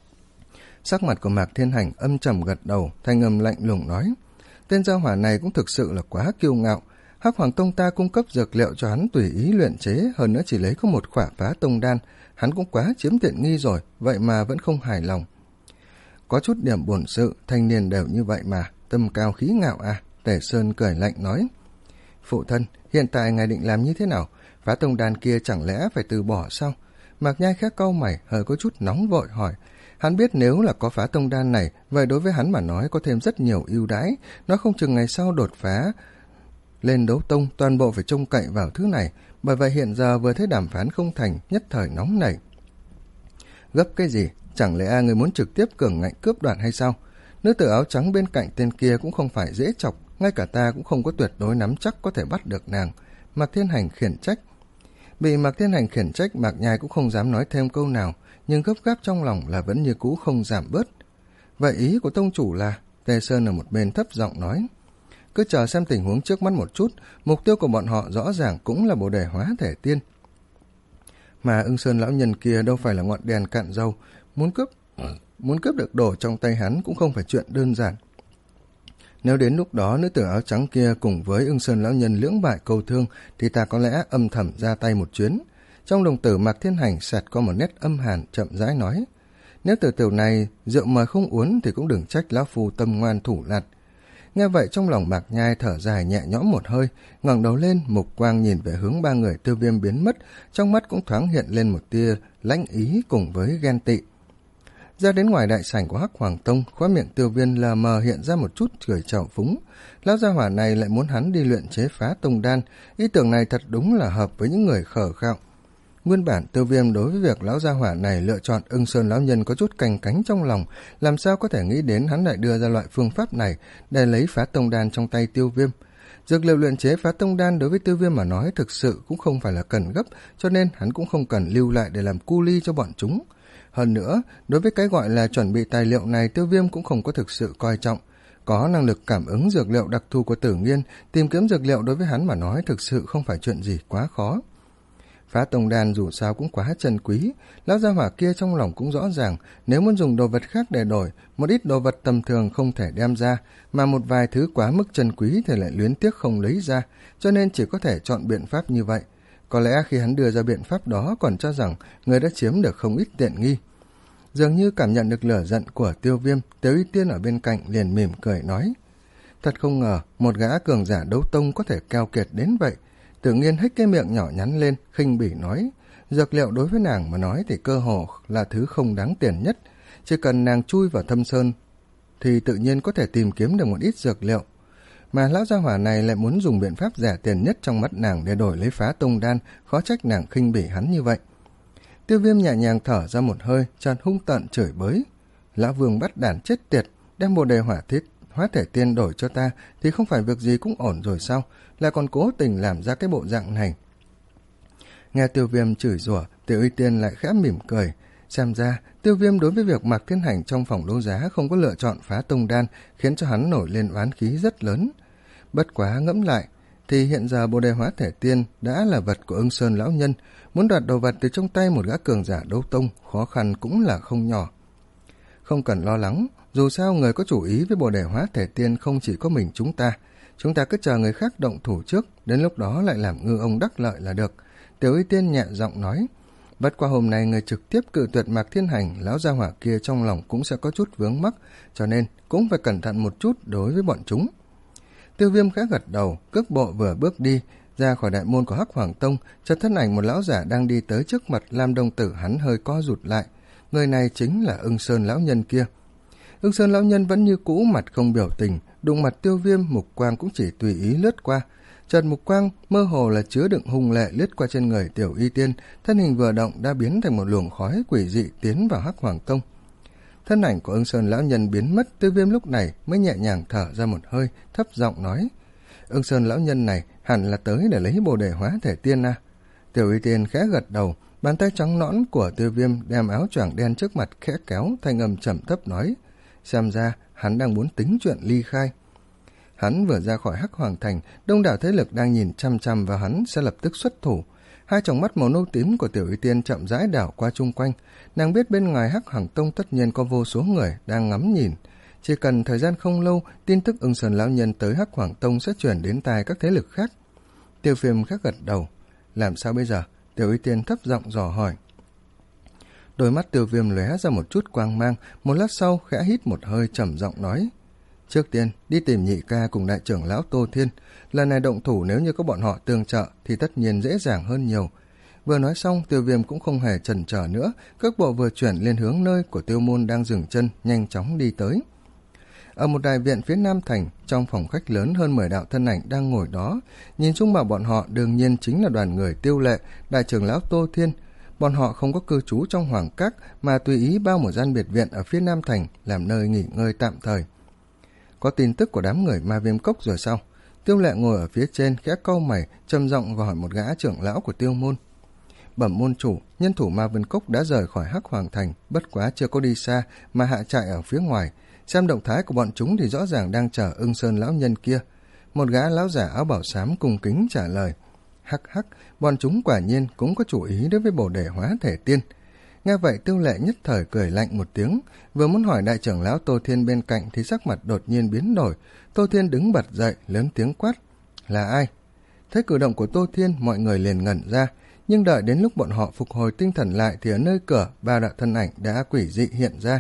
Sắc mặt của Mạc Thiên Hành âm trầm gật đầu, thanh âm lạnh lùng nói. Tên gia hỏa này cũng thực sự là quá kiêu ngạo. Hắc Hoàng Tông ta cung cấp dược liệu cho hắn tùy ý luyện chế, hơn nữa chỉ lấy có một khỏa phá tông đan, hắn cũng quá chiếm tiện nghi rồi, vậy mà vẫn không hài lòng. Có chút điểm bổn sự, thanh niên đều như vậy mà, tâm cao khí ngạo à? Tề Sơn cười lạnh nói. Phụ thân, hiện tại ngài định làm như thế nào? Phá tông đan kia chẳng lẽ phải từ bỏ sao? Mạc Nhai khẽ cau mày, hơi có chút nóng vội hỏi. Hắn biết nếu là có phá tông đan này, vậy đối với hắn mà nói có thêm rất nhiều ưu đãi, nó không chừng ngày sau đột phá lên đấu tông, toàn bộ phải trông cậy vào thứ này, bởi vậy hiện giờ vừa thấy đàm phán không thành, nhất thời nóng nảy. Gấp cái gì? Chẳng lẽ người muốn trực tiếp cường ngạnh cướp đoạt hay sao? Nữ tử áo trắng bên cạnh tên kia cũng không phải dễ chọc, ngay cả ta cũng không có tuyệt đối nắm chắc có thể bắt được nàng. Mạc Thiên Hành khiển trách. Bị Mạc Thiên Hành khiển trách, Mạc Nhai cũng không dám nói thêm câu nào, nhưng gấp gáp trong lòng là vẫn như cũ không giảm bớt. Vậy ý của tông chủ là? Tề Sơn ở một bên thấp giọng nói. Cứ chờ xem tình huống trước mắt một chút, mục tiêu của bọn họ rõ ràng cũng là bồ đề hóa thể tiên. Mà Ưng Sơn lão nhân kia đâu phải là ngọn đèn cạn dầu, muốn cướp muốn cướp được đồ trong tay hắn cũng không phải chuyện đơn giản. Nếu đến lúc đó nữ tử áo trắng kia cùng với Ưng Sơn lão nhân lưỡng bại câu thương, thì ta có lẽ âm thầm ra tay một chuyến. Trong đồng tử Mạc Thiên Hành xẹt qua một nét âm hàn, chậm rãi nói. Nếu từ tiểu này rượu mời không uống thì cũng đừng trách lão phu tâm ngoan thủ lạt. Nghe vậy trong lòng Mạc Nhai thở dài nhẹ nhõm một hơi, ngẩng đầu lên, mục quang nhìn về hướng ba người Tiêu Viêm biến mất, trong mắt cũng thoáng hiện lên một tia lãnh ý cùng với ghen tị. Ra đến ngoài đại sảnh của Hắc Hoàng Tông, khóe miệng Tiêu Viêm lờ mờ hiện ra một chút cười trào phúng. Lão gia hỏa này lại muốn hắn đi luyện chế phá tông đan, ý tưởng này thật đúng là hợp với những người khờ khạo. Nguyên bản Tiêu Viêm đối với việc lão gia hỏa này lựa chọn Ưng Sơn lão nhân có chút canh cánh trong lòng, làm sao có thể nghĩ đến hắn lại đưa ra loại phương pháp này để lấy phá tông đan trong tay Tiêu Viêm. Dược liệu luyện chế phá tông đan đối với Tiêu Viêm mà nói thực sự cũng không phải là cần gấp, cho nên hắn cũng không cần lưu lại để làm cu ly cho bọn chúng. Hơn nữa, đối với cái gọi là chuẩn bị tài liệu này, Tiêu Viêm cũng không có thực sự coi trọng. Có năng lực cảm ứng dược liệu đặc thù của Tử Nghiên, tìm kiếm dược liệu đối với hắn mà nói thực sự không phải chuyện gì quá khó. Phá tông đan dù sao cũng quá chân quý, lão gia hỏa kia trong lòng cũng rõ ràng, nếu muốn dùng đồ vật khác để đổi, một ít đồ vật tầm thường không thể đem ra, mà một vài thứ quá mức chân quý thì lại luyến tiếc không lấy ra, cho nên chỉ có thể chọn biện pháp như vậy. Có lẽ khi hắn đưa ra biện pháp đó còn cho rằng người đã chiếm được không ít tiện nghi. Dường như cảm nhận được lửa giận của Tiêu Viêm, Tiểu Y Tiên ở bên cạnh liền mỉm cười nói. Thật không ngờ, một gã cường giả đấu tông có thể keo kiệt đến vậy. Tự nhiên hếch cái miệng nhỏ nhắn lên, khinh bỉ nói. Dược liệu đối với nàng mà nói thì cơ hồ là thứ không đáng tiền nhất. Chỉ cần nàng chui vào thâm sơn, thì tự nhiên có thể tìm kiếm được một ít dược liệu. Mà lão gia hỏa này lại muốn dùng biện pháp rẻ tiền nhất trong mắt nàng để đổi lấy phá tông đan, khó trách nàng khinh bỉ hắn như vậy. Tiêu Viêm nhẹ nhàng thở ra một hơi, tràn hung tợn chửi bới. Lão Vương bắt đản chết tiệt, đem bồ đề hỏa thiết hóa thể tiên đổi cho ta thì không phải việc gì cũng ổn rồi sao, lại còn cố tình làm ra cái bộ dạng này. Nghe Tiêu Viêm chửi rủa, Tiểu Y Tiên lại khẽ mỉm cười. Xem ra, Tiêu Viêm đối với việc Mạc Thiên Hành trong phòng đấu giá không có lựa chọn phá tông đan, khiến cho hắn nổi lên oán khí rất lớn. Bất quá ngẫm lại, thì hiện giờ bồ đề hóa thể tiên đã là vật của Ưng Sơn lão nhân, muốn đoạt đồ vật từ trong tay một gã cường giả đấu tông, khó khăn cũng là không nhỏ. Không cần lo lắng, dù sao người có chủ ý với bồ đề hóa thể tiên không chỉ có mình chúng ta. Chúng ta cứ chờ người khác động thủ trước, đến lúc đó lại làm ngư ông đắc lợi là được. Tiểu Y Tiên nhẹ giọng nói. Bất qua hôm nay người trực tiếp cự tuyệt Mạc Thiên Hành, lão gia hỏa kia trong lòng cũng sẽ có chút vướng mắc, cho nên cũng phải cẩn thận một chút đối với bọn chúng. Tiêu Viêm khẽ gật đầu, cước bộ vừa bước đi ra khỏi đại môn của Hắc Hoàng Tông, chợt thân ảnh một lão giả đang đi tới trước mặt Lam Đông Tử hắn hơi co rụt lại. Người này chính là Ưng Sơn lão nhân kia. Ưng Sơn lão nhân vẫn như cũ, mặt không biểu tình, đụng mặt Tiêu Viêm, mục quang cũng chỉ tùy ý lướt qua. Chợt mục quang mơ hồ là chứa đựng hung lệ lướt qua trên người Tiểu Y Tiên, thân hình vừa động đã biến thành một luồng khói quỷ dị tiến vào Hắc Hoàng Tông. Thân ảnh của Ưng Sơn lão nhân biến mất, Tiêu Viêm lúc này mới nhẹ nhàng thở ra một hơi, thấp giọng nói: Ưng Sơn lão nhân này hẳn là tới để lấy bồ đề hóa thể tiên à? Tiểu Y Tiên khẽ gật đầu, bàn tay trắng nõn của Tiêu Viêm đem áo choàng đen trước mặt khẽ kéo, thanh âm trầm thấp nói: xem ra hắn đang muốn tính chuyện ly khai. Hắn vừa ra khỏi Hắc Hoàng Thành, đông đảo thế lực đang nhìn chăm chăm vào hắn sẽ lập tức xuất thủ. Hai tròng mắt màu nâu tím của Tiểu Y Tiên chậm rãi đảo qua chung quanh, nàng biết bên ngoài Hắc Hoàng Tông tất nhiên có vô số người đang ngắm nhìn. Chỉ cần thời gian không lâu, tin tức Ưng Sơn lão nhân tới Hắc Hoàng Tông sẽ chuyển đến tai các thế lực khác. Tiêu Viêm khẽ gật đầu. Làm sao bây giờ? Tiểu Y Tiên thấp giọng dò hỏi. Đôi mắt Tiêu Viêm lóe ra một chút quang mang, một lát sau khẽ hít một hơi trầm giọng nói: trước tiên đi tìm nhị ca cùng đại trưởng lão Tô Thiên, lần này động thủ nếu như có bọn họ tương trợ thì tất nhiên dễ dàng hơn nhiều. Vừa nói xong, Tiêu Viêm cũng không hề chần chờ nữa, cước bộ vừa chuyển lên hướng nơi của Tiêu Môn đang dừng chân, nhanh chóng đi tới. Ở một đại viện phía Nam Thành, trong phòng khách lớn hơn mười đạo thân ảnh đang ngồi đó, nhìn chung vào bọn họ đương nhiên chính là đoàn người Tiêu Lệ, đại trưởng lão Tô Thiên. Bọn họ không có cư trú trong Hoàng Các mà tùy ý bao một gian biệt viện ở phía Nam Thành làm nơi nghỉ ngơi tạm thời. Có tin tức của đám người Ma Viêm Cốc rồi sao? Tiêu Lệ ngồi ở phía trên khẽ cau mày, trầm giọng và hỏi một gã trưởng lão của Tiêu Môn. Bẩm môn chủ, nhân thủ Ma Viêm Cốc đã rời khỏi Hắc Hoàng Thành, bất quá chưa có đi xa mà hạ trại ở phía ngoài. Xem động thái của bọn chúng thì rõ ràng đang chờ Ưng Sơn lão nhân kia. Một gã lão giả áo bảo xám cung kính trả lời. Hắc hắc, bọn chúng quả nhiên cũng có chủ ý đối với bồ đề hóa thể tiên. Nghe vậy Tiêu Lệ nhất thời cười lạnh một tiếng, vừa muốn hỏi đại trưởng lão Tô Thiên bên cạnh thì sắc mặt đột nhiên biến đổi. Tô Thiên đứng bật dậy, lớn tiếng quát: là ai? Thấy cử động của Tô Thiên, mọi người liền ngẩn ra, nhưng đợi đến lúc bọn họ phục hồi tinh thần lại thì ở nơi cửa ba đạo thân ảnh đã quỷ dị hiện ra.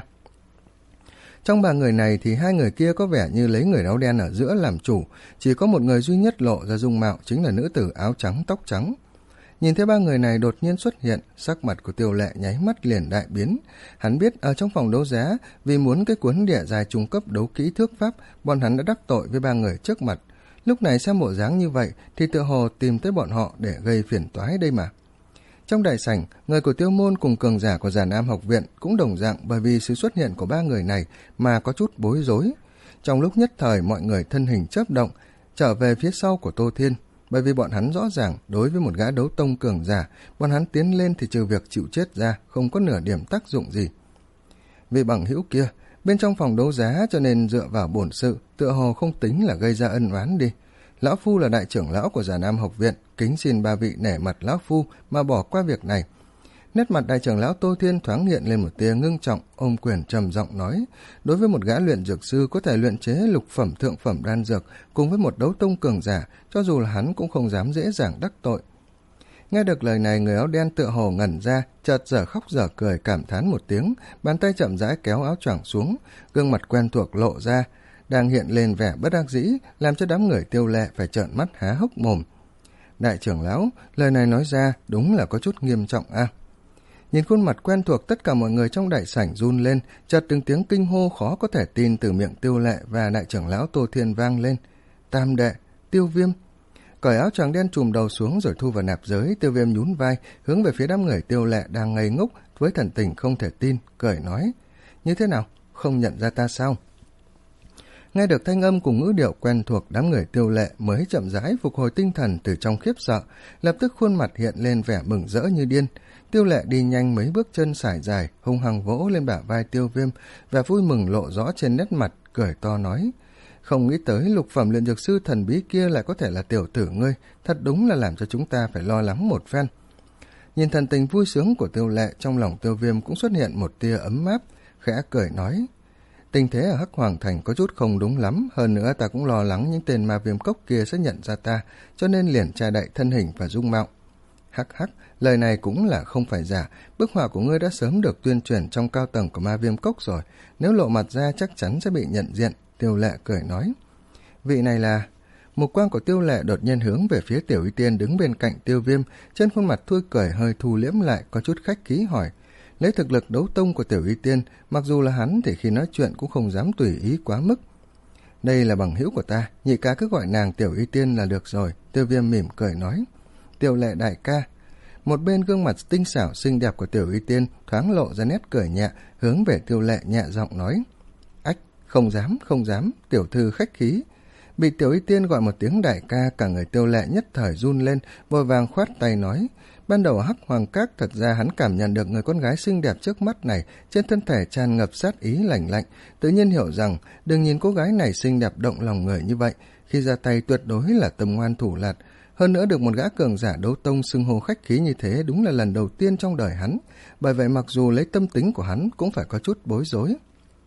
Trong ba người này thì hai người kia có vẻ như lấy người áo đen ở giữa làm chủ, chỉ có một người duy nhất lộ ra dung mạo, chính là nữ tử áo trắng tóc trắng. Nhìn thấy ba người này đột nhiên xuất hiện, sắc mặt của Tiêu Lệ nháy mắt liền đại biến. Hắn biết ở trong phòng đấu giá, vì muốn cái cuốn địa dài trung cấp đấu kỹ thước pháp, bọn hắn đã đắc tội với ba người trước mặt. Lúc này xem bộ dáng như vậy thì tựa hồ tìm tới bọn họ để gây phiền toái đây mà. Trong đại sảnh, người của Tiêu Môn cùng cường giả của Giản Am học viện cũng đồng dạng bởi vì sự xuất hiện của ba người này mà có chút bối rối. Trong lúc nhất thời mọi người thân hình chớp động, trở về phía sau của Tô Thiên, bởi vì bọn hắn rõ ràng đối với một gã đấu tông cường giả, bọn hắn tiến lên thì trừ việc chịu chết ra, không có nửa điểm tác dụng gì. Vì bằng hữu kia, bên trong phòng đấu giá cho nên dựa vào bổn sự, tựa hồ không tính là gây ra ân oán đi. Lão Phu là đại trưởng lão của Giản Am học viện, kính xin ba vị nể mặt Lão Phu mà bỏ qua việc này. Nét mặt đại trưởng lão Tô Thiên thoáng hiện lên một tia ngưng trọng, ôm quyền trầm giọng nói, đối với một gã luyện dược sư có thể luyện chế lục phẩm thượng phẩm đan dược cùng với một đấu tông cường giả, cho dù là hắn cũng không dám dễ dàng đắc tội. Nghe được lời này, người áo đen tựa hồ ngẩn ra, chợt dở khóc dở cười cảm thán một tiếng, bàn tay chậm rãi kéo áo choàng xuống, gương mặt quen thuộc lộ ra, đang hiện lên vẻ bất đắc dĩ, làm cho đám người Tiêu Lệ phải trợn mắt há hốc mồm. Đại trưởng lão, lời này nói ra đúng là có chút nghiêm trọng a. À. Nhìn khuôn mặt quen thuộc, tất cả mọi người trong đại sảnh run lên, chợt từng tiếng kinh hô khó có thể tin từ miệng Tiêu Lệ và đại trưởng lão Tô Thiên vang lên. Tam đệ, Tiêu Viêm. Cởi áo choàng đen trùm đầu xuống rồi thu vào nạp giới, Tiêu Viêm nhún vai, hướng về phía đám người Tiêu Lệ đang ngây ngốc với thần tình không thể tin, cười nói: như thế nào, không nhận ra ta sao? Nghe được thanh âm cùng ngữ điệu quen thuộc, đám người Tiêu Lệ mới chậm rãi phục hồi tinh thần từ trong khiếp sợ, lập tức khuôn mặt hiện lên vẻ mừng rỡ như điên. Tiêu Lệ đi nhanh mấy bước chân sải dài, hung hăng vỗ lên bả vai Tiêu Viêm, vẻ vui mừng lộ rõ trên nét mặt, cười to nói: không nghĩ tới lục phẩm luyện dược sư thần bí kia lại có thể là tiểu tử ngươi, thật đúng là làm cho chúng ta phải lo lắng một phen. Nhìn thần tình vui sướng của Tiêu Lệ, trong lòng Tiêu Viêm cũng xuất hiện một tia ấm áp, khẽ cười nói: tình thế ở Hắc Hoàng Thành có chút không đúng lắm, hơn nữa ta cũng lo lắng những tên Ma Viêm Cốc kia sẽ nhận ra ta, cho nên liền tra đậy thân hình và dung mạo. Hắc hắc, lời này cũng là không phải giả, bức họa của ngươi đã sớm được tuyên truyền trong cao tầng của Ma Viêm Cốc rồi, nếu lộ mặt ra chắc chắn sẽ bị nhận diện. Tiêu Lệ cười nói. Vị này là... Mục quang của Tiêu Lệ đột nhiên hướng về phía Tiểu Y Tiên đứng bên cạnh Tiêu Viêm, trên khuôn mặt tươi cười hơi thu liễm lại, có chút khách khí hỏi. Lấy thực lực đấu tông của Tiểu Y Tiên, mặc dù là hắn thì khi nói chuyện cũng không dám tùy ý quá mức. Đây là bằng hữu của ta, nhị ca cứ gọi nàng Tiểu Y Tiên là được rồi. Tiêu Viêm mỉm cười nói. Tiêu Lệ đại ca. Một bên gương mặt tinh xảo xinh đẹp của Tiểu Y Tiên thoáng lộ ra nét cười nhẹ, hướng về Tiêu Lệ nhẹ giọng nói. Ách, không dám, không dám, tiểu thư khách khí. Bị Tiểu Y Tiên gọi một tiếng đại ca, cả người Tiêu Lệ nhất thời run lên, vội vàng khoát tay nói. Ban đầu Hắc Hoàng Các thật ra hắn cảm nhận được người con gái xinh đẹp trước mắt này trên thân thể tràn ngập sát ý lạnh lạnh, tự nhiên hiểu rằng đừng nhìn cô gái này xinh đẹp động lòng người như vậy, khi ra tay tuyệt đối là tâm ngoan thủ lạt. Hơn nữa được một gã cường giả đấu tông xưng hô khách khí như thế đúng là lần đầu tiên trong đời hắn, bởi vậy mặc dù lấy tâm tính của hắn cũng phải có chút bối rối.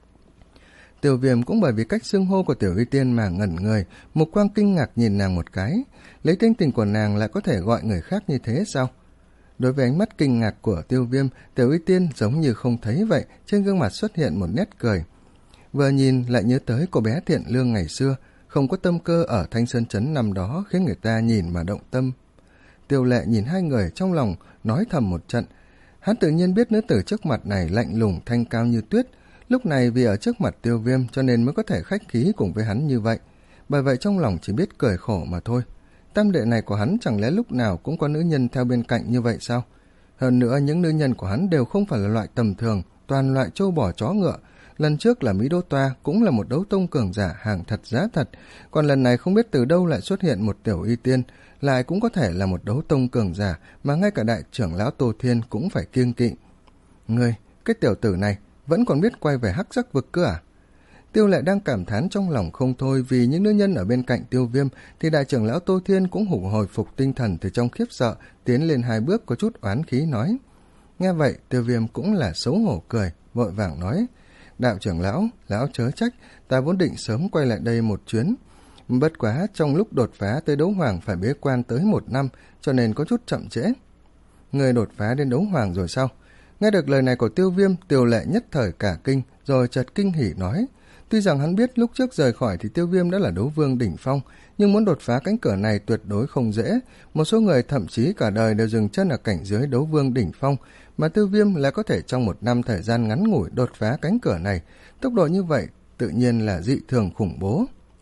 Tiểu Viêm cũng bởi vì cách xưng hô của Tiểu Y Tiên mà ngẩn người, mục quang kinh ngạc nhìn nàng một cái, lấy tính tình của nàng lại có thể gọi người khác như thế sao? Đối với ánh mắt kinh ngạc của Tiêu Viêm, Tiểu Y Tiên giống như không thấy vậy, trên gương mặt xuất hiện một nét cười. Vừa nhìn lại nhớ tới cô bé thiện lương ngày xưa, không có tâm cơ ở Thanh Sơn Trấn năm đó khiến người ta nhìn mà động tâm. Tiêu Lệ nhìn hai người trong lòng nói thầm một trận. Hắn tự nhiên biết nữ tử trước mặt này lạnh lùng thanh cao như tuyết, lúc này vì ở trước mặt Tiêu Viêm cho nên mới có thể khách khí cùng với hắn như vậy, bởi vậy trong lòng chỉ biết cười khổ mà thôi. Tam đệ này của hắn chẳng lẽ lúc nào cũng có nữ nhân theo bên cạnh như vậy sao? Hơn nữa những nữ nhân của hắn đều không phải là loại tầm thường, toàn loại trâu bò chó ngựa. Lần trước là Mỹ Đô Toa cũng là một đấu tông cường giả hàng thật giá thật, còn lần này không biết từ đâu lại xuất hiện một Tiểu Y Tiên, lại cũng có thể là một đấu tông cường giả mà ngay cả đại trưởng lão Tô Thiên cũng phải kiêng kỵ. Ngươi, cái tiểu tử này vẫn còn biết quay về Hắc Sắc Vực cơ à? Tiêu Lệ đang cảm thán trong lòng không thôi, vì những nữ nhân ở bên cạnh Tiêu Viêm thì đại trưởng lão Tô Thiên cũng hùng hồi phục tinh thần từ trong khiếp sợ, tiến lên hai bước có chút oán khí nói. Nghe vậy Tiêu Viêm cũng là xấu hổ cười, vội vàng nói. Đạo trưởng lão, lão chớ trách, ta vốn định sớm quay lại đây một chuyến. Bất quá trong lúc đột phá tới đấu hoàng phải bế quan tới một năm, cho nên có chút chậm trễ. Người đột phá đến đấu hoàng rồi sao? Nghe được lời này của Tiêu Viêm, Tiêu Lệ nhất thời cả kinh, rồi chợt kinh hỉ nói. Tuy rằng hắn biết lúc trước rời khỏi thì Tiêu Viêm đã là đấu vương đỉnh phong, nhưng muốn đột phá cánh cửa này tuyệt đối không dễ. Một số người thậm chí cả đời đều dừng chân ở cảnh giới đấu vương đỉnh phong, mà Tiêu Viêm lại có thể trong một năm thời gian ngắn ngủi đột phá cánh cửa này. Tốc độ như vậy tự nhiên là dị thường khủng bố.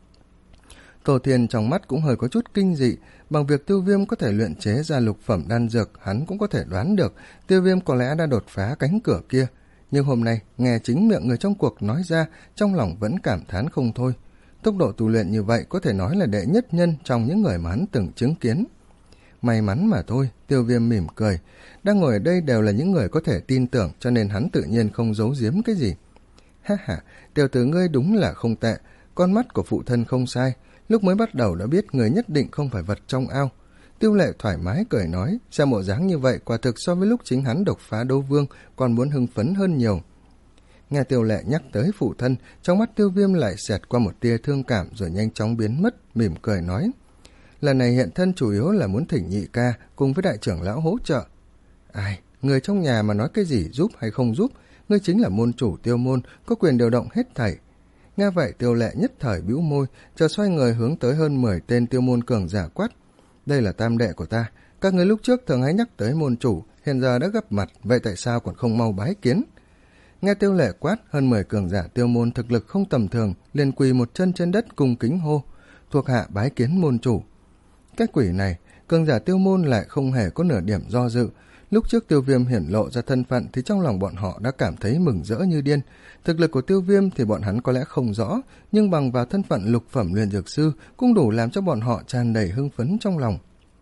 Tô Thiên trong mắt cũng hơi có chút kinh dị, bằng việc Tiêu Viêm có thể luyện chế ra lục phẩm đan dược, hắn cũng có thể đoán được Tiêu Viêm có lẽ đã đột phá cánh cửa kia. Nhưng hôm nay, nghe chính miệng người trong cuộc nói ra, trong lòng vẫn cảm thán không thôi. Tốc độ tu luyện như vậy có thể nói là đệ nhất nhân trong những người mà hắn từng chứng kiến. May mắn mà thôi, Tiêu Viêm mỉm cười. Đang ngồi ở đây đều là những người có thể tin tưởng, cho nên hắn tự nhiên không giấu giếm cái gì. Ha ha, tiểu tử ngươi đúng là không tệ, con mắt của phụ thân không sai. Lúc mới bắt đầu đã biết người nhất định không phải vật trong ao. Tiêu Lệ thoải mái cười nói, xem bộ dáng như vậy quả thực so với lúc chính hắn đột phá đấu vương còn muốn hưng phấn hơn nhiều. Nghe Tiêu Lệ nhắc tới phụ thân, trong mắt Tiêu Viêm lại xẹt qua một tia thương cảm rồi nhanh chóng biến mất, mỉm cười nói. Lần này hiện thân chủ yếu là muốn thỉnh nhị ca cùng với đại trưởng lão hỗ trợ. Ai, người trong nhà mà nói cái gì giúp hay không giúp, ngươi chính là môn chủ Tiêu môn, có quyền điều động hết thảy. Nghe vậy Tiêu Lệ nhất thời bĩu môi, chợt xoay người hướng tới hơn mười tên Tiêu môn cường giả quát. Đây là tam đệ của ta, các người lúc trước thường hay nhắc tới môn chủ, hiện giờ đã gặp mặt, vậy tại sao còn không mau bái kiến? Nghe Tiêu Lệ quát, hơn mười cường giả Tiêu môn thực lực không tầm thường, liền quỳ một chân trên đất cung kính hô, thuộc hạ bái kiến môn chủ. Cái quỷ này, cường giả Tiêu môn lại không hề có nửa điểm do dự. Lúc trước Tiêu Viêm hiển lộ ra thân phận thì trong lòng bọn họ đã cảm thấy mừng rỡ như điên. Thực lực của Tiêu Viêm thì bọn hắn có lẽ không rõ, nhưng bằng vào thân phận lục phẩm luyện dược sư cũng đủ làm cho bọn họ tràn đầy hưng phấn trong lòng.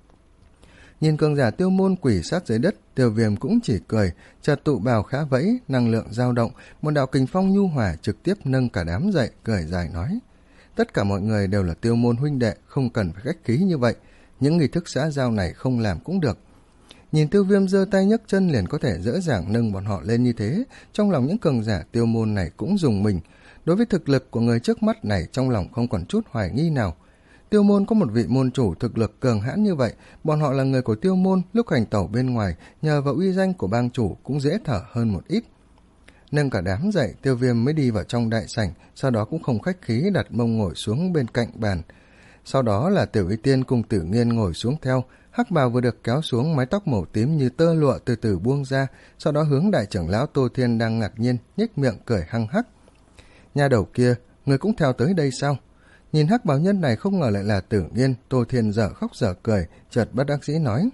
Nhìn cường giả Tiêu môn quỷ sát dưới đất, Tiêu Viêm cũng chỉ cười, chợt tụ bào khá vẫy, năng lượng dao động, một đạo kình phong nhu hòa trực tiếp nâng cả đám dậy, cười dài nói. Tất cả mọi người đều là Tiêu môn huynh đệ, không cần phải khách khí như vậy, những nghi thức xã giao này không làm cũng được. Nhìn Tiêu Viêm giơ tay nhấc chân liền có thể dễ dàng nâng bọn họ lên như thế, trong lòng những cường giả Tiêu môn này cũng rùng mình. Đối với thực lực của người trước mắt này trong lòng không còn chút hoài nghi nào. Tiêu môn có một vị môn chủ thực lực cường hãn như vậy, bọn họ là người của Tiêu môn, lúc hành tẩu bên ngoài, nhờ vào uy danh của bang chủ cũng dễ thở hơn một ít. Nâng cả đám dậy, Tiêu Viêm mới đi vào trong đại sảnh, sau đó cũng không khách khí đặt mông ngồi xuống bên cạnh bàn. Sau đó là Tiểu Y Tiên cùng Tử Nghiên ngồi xuống theo, hắc bào vừa được kéo xuống, mái tóc màu tím như tơ lụa từ từ buông ra, sau đó hướng đại trưởng lão Tô Thiên đang ngạc nhiên, nhếch miệng cười hăng hắc. Nhà đầu kia, người cũng theo tới đây sao? Nhìn hắc bào nhân này không ngờ lại là Tử Nghiên, Tô Thiên dở khóc dở cười, chợt bất đắc dĩ nói.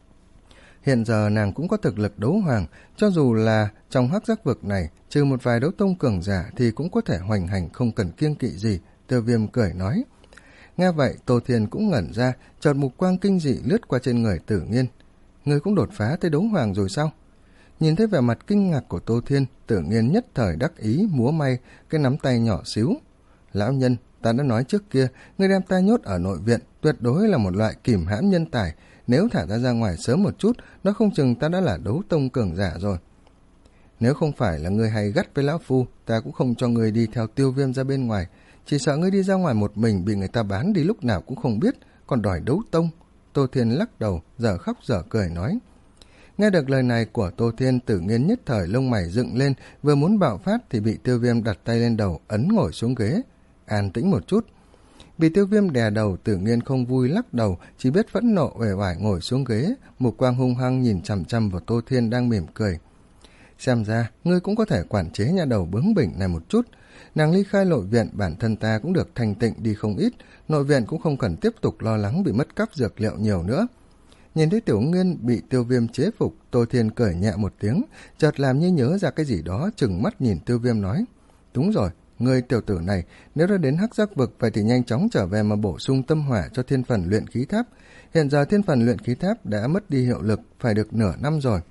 Hiện giờ nàng cũng có thực lực đấu hoàng, cho dù là trong hắc giác vực này, trừ một vài đấu tông cường giả thì cũng có thể hoành hành không cần kiêng kỵ gì, Tiêu Viêm cười nói. Nghe vậy, Tô Thiên cũng ngẩn ra, chợt mục quang kinh dị lướt qua trên người Tử Nghiên. Người cũng đột phá tới đấu hoàng rồi sao? Nhìn thấy vẻ mặt kinh ngạc của Tô Thiên, Tử Nghiên nhất thời đắc ý múa may cái nắm tay nhỏ xíu. Lão nhân, ta đã nói trước kia, người đem ta nhốt ở nội viện tuyệt đối là một loại kìm hãm nhân tài, nếu thả ta ra ngoài sớm một chút, nó không chừng ta đã là đấu tông cường giả rồi. Nếu không phải là người hay gắt với lão phu, ta cũng không cho người đi theo Tiêu Viêm ra bên ngoài, chỉ sợ ngươi đi ra ngoài một mình bị người ta bán đi lúc nào cũng không biết, còn đòi đấu tông. Tô Thiên lắc đầu, dở khóc dở cười nói. Nghe được lời này của Tô Thiên, Tử Nghiên nhất thời lông mày dựng lên, vừa muốn bạo phát thì bị Tiêu Viêm đặt tay lên đầu, ấn ngồi xuống ghế. An tĩnh một chút. Bị Tiêu Viêm đè đầu, Tử Nghiên không vui lắc đầu, chỉ biết phẫn nộ uể oải ngồi xuống ghế, mục quang hung hăng nhìn chằm chằm vào Tô Thiên đang mỉm cười. Xem ra, ngươi cũng có thể quản chế nhà đầu bướng bỉnh này một chút. Nàng ly khai nội viện, bản thân ta cũng được thanh tịnh đi không ít, nội viện cũng không cần tiếp tục lo lắng bị mất cắp dược liệu nhiều nữa. Nhìn thấy Tiểu Nghiên bị Tiêu Viêm chế phục, Tô Thiên cười nhẹ một tiếng, chợt làm như nhớ ra cái gì đó, trừng mắt nhìn Tiêu Viêm nói. Đúng rồi, ngươi tiểu tử này, nếu đã đến hắc giác vực vậy thì nhanh chóng trở về mà bổ sung tâm hỏa cho thiên phần luyện khí tháp. Hiện giờ thiên phần luyện khí tháp đã mất đi hiệu lực, phải được nửa năm rồi.